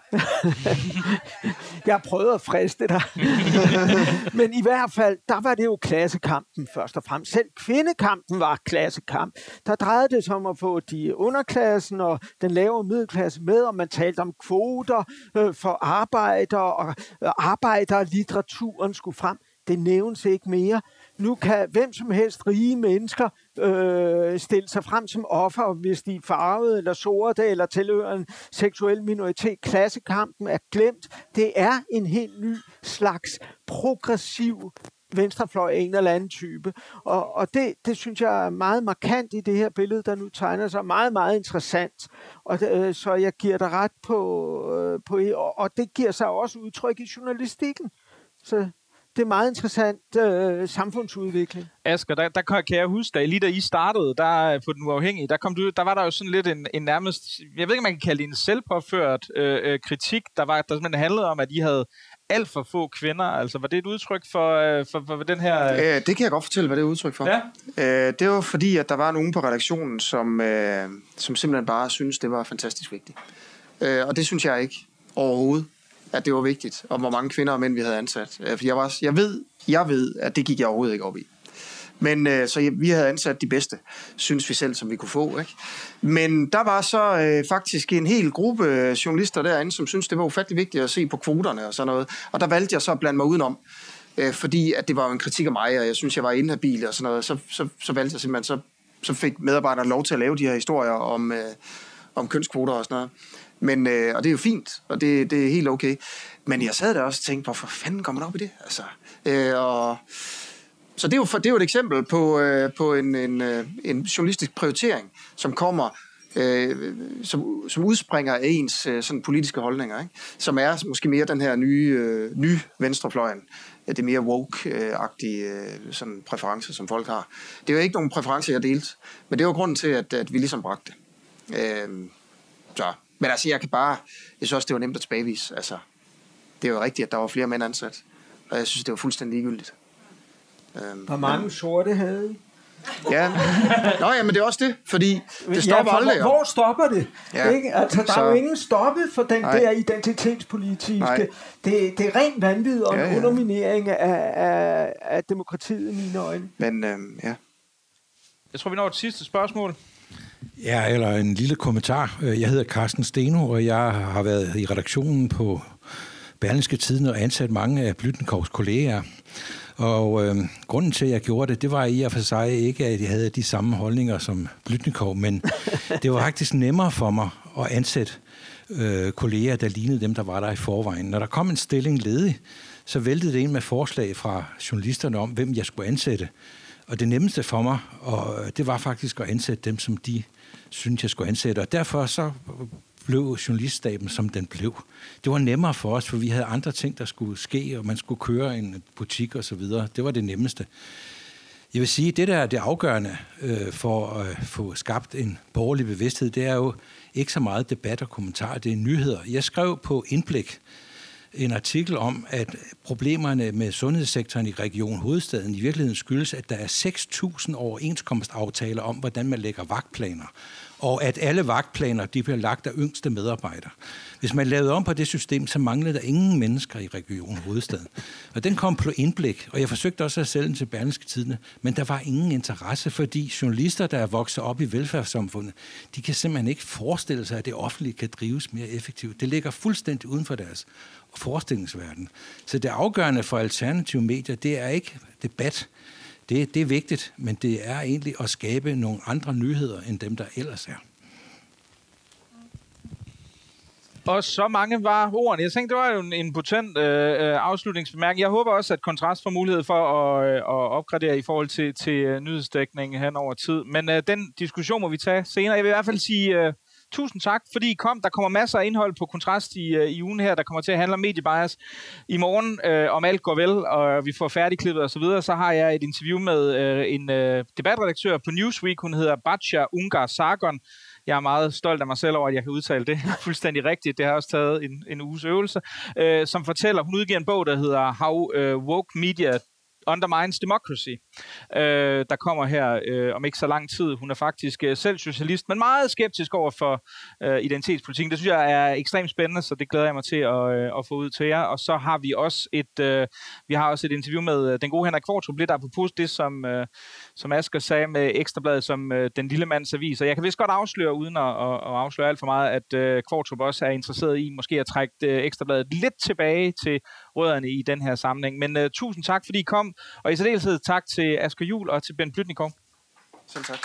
jeg har prøvet at friste dig. Men i hvert fald, der var det jo klassekampen først og fremmest. Selv kvindekampen var klassekamp. Der drejede det sig om at få de underklassen og den lavere middelklasse med, og man talte om kvoter øh, for arbejdere, og øh, arbejderlitteraturen skulle frem. Det nævnes ikke mere. Nu kan hvem som helst rige mennesker øh, stille sig frem som offer, hvis de er farvede eller sorte eller tilhører en seksuel minoritet. Klassekampen er glemt. Det er en helt ny slags progressiv venstrefløj af en eller anden type. Og, og det, det synes jeg er meget markant i det her billede, der nu tegner sig. Meget, meget interessant. Og øh, så jeg giver dig ret på, øh, på og, og det giver sig også udtryk i journalistikken. Så det er meget interessant øh, samfundsudvikling. Asger, der, der kan jeg huske, da lige da I startede der på Den Uafhængige, der, kom du, der var der jo sådan lidt en, en nærmest, jeg ved ikke, om man kan kalde det en selvpåført øh, kritik, der, var, der simpelthen handlede om, at I havde alt for få kvinder. Altså, var det et udtryk for, øh, for, for den her... Øh... Øh, det kan jeg godt fortælle, hvad det er udtryk for. Ja. Øh, det var fordi, at der var nogen på redaktionen, som, øh, som simpelthen bare synes det var fantastisk vigtigt. Øh, og det synes jeg ikke overhovedet, at det var vigtigt, og hvor mange kvinder og mænd vi havde ansat. For jeg, var, jeg, ved, jeg ved, at det gik jeg overhovedet ikke op i. Men øh, så vi havde ansat de bedste, synes vi selv, som vi kunne få. Ikke? Men der var så øh, faktisk en hel gruppe journalister derinde, som synes det var ufattelig vigtigt at se på kvoterne og sådan noget. Og der valgte jeg så at blande mig udenom, øh, fordi at det var jo en kritik af mig, og jeg synes, jeg var inhabil og sådan noget. Så, så, så valgte jeg simpelthen, så, så fik medarbejderne lov til at lave de her historier om, øh, om kønskvoter og sådan noget. Men, øh, og det er jo fint, og det, det er helt okay. Men jeg sad der også og tænkte, hvorfor fanden kommer man op i det? Altså, øh, og, så det er, jo, det er jo et eksempel på, øh, på en, en, en journalistisk prioritering, som kommer, øh, som, som udspringer af ens øh, sådan politiske holdninger, ikke? Som er måske mere den her nye, øh, nye venstrefløjen. Det er mere woke-agtige øh, sådan præferencer, som folk har. Det er jo ikke nogen præferencer, jeg delte, men det var grunden til, at, at vi ligesom bragte det. Øh, så... Men altså, jeg kan bare... Jeg synes også, det var nemt at tilbagevise. Altså, det er jo rigtigt, at der var flere mænd ansat. Og jeg synes, det var fuldstændig ligegyldigt. Øhm, Hvor mange men, sorte havde I? Ja. Nå, ja, men det er også det, fordi det stopper ja, aldrig. Hvor, hvor stopper det? Ja. Ikke? Altså, der så, er jo ingen stoppet for den nej. der identitetspolitiske. Nej. Det, det er rent vanvid og ja, en ja. underminering af, af, af demokratiet i mine øjne. Men, øhm, ja. Jeg tror, vi når et sidste spørgsmål. Ja, eller en lille kommentar. Jeg hedder Carsten Steno, og jeg har været i redaktionen på Berlingske Tidende og ansat mange af Blüdnikows kolleger. Og øh, grunden til, at jeg gjorde det, det var i og for sig ikke, at jeg havde de samme holdninger som Blüdnikow, men det var faktisk nemmere for mig at ansætte øh, kolleger, der lignede dem, der var der i forvejen. Når der kom en stilling ledig, så væltede det ind med forslag fra journalisterne om, hvem jeg skulle ansætte. Og det nemmeste for mig, og det var faktisk at ansætte dem, som de syntes, jeg skulle ansætte. Og derfor så blev journaliststaben, som den blev. Det var nemmere for os, for vi havde andre ting, der skulle ske, og man skulle køre en butik og så videre. Det var det nemmeste. Jeg vil sige, at det der er det afgørende øh, for at få skabt en borgerlig bevidsthed, det er jo ikke så meget debat og kommentarer, det er nyheder. Jeg skrev på Indblik en artikel om, at problemerne med sundhedssektoren i Region Hovedstaden i virkeligheden skyldes, at der er seks tusind overenskomstaftaler om, hvordan man lægger vagtplaner. Og at alle vagtplaner, de bliver lagt af yngste medarbejdere. Hvis man lavede om på det system, så manglede der ingen mennesker i Region Hovedstaden. Og den kom på Indblik, og jeg forsøgte også at sælge den til Berlingske Tidende, men der var ingen interesse, fordi journalister, der er vokset op i velfærdssamfundet, de kan simpelthen ikke forestille sig, at det offentlige kan drives mere effektivt. Det ligger fuldstændig uden for deres forestillingsverden. Så det afgørende for alternative medier, det er ikke debat. Det, det er vigtigt, men det er egentlig at skabe nogle andre nyheder, end dem, der ellers er. Og så mange var ordene. Jeg tænkte, det var jo en, en potent øh, afslutningsbemærkning. Jeg håber også, at Kontrast får mulighed for at, øh, at opgradere i forhold til, til uh, nyhedsdækning hen over tid. Men øh, den diskussion må vi tage senere. Jeg vil i hvert fald sige øh, tusind tak, fordi I kom. Der kommer masser af indhold på Kontrast i, øh, i ugen her, der kommer til at handle om mediebias. I morgen, øh, om alt går vel, og vi får færdigklippet osv., så, så har jeg et interview med øh, en øh, debatredaktør på Newsweek. Hun hedder Batja Ungar Sargon. Jeg er meget stolt af mig selv over, at jeg kan udtale det fuldstændig rigtigt. Det har også taget en, en uges øvelse. Øh, som fortæller, hun udgiver en bog, der hedder How uh, Woke Media Undermines Democracy, øh, der kommer her øh, om ikke så lang tid. Hun er faktisk øh, selv socialist, men meget skeptisk over for øh, identitetspolitikken. Det synes jeg er ekstremt spændende, så det glæder jeg mig til at, øh, at få ud til jer. Og så har vi også et, øh, vi har også et interview med øh, den gode Henrik Kvartrup, lidt apropos det, som, øh, som Asger sagde med Ekstrabladet som øh, den lille mands avis. Og jeg kan vist godt afsløre, uden at, at, at afsløre alt for meget, at øh, Kvartrup også er interesseret i måske at trække øh, Ekstrabladet lidt tilbage til rødderne i den her sammenhæng. Men øh, tusind tak, fordi I kom. Og i særdeleshed tak til Asger Juhl og til Bent Blüdnikow. Selv tak.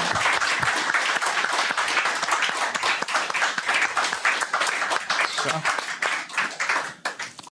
Så.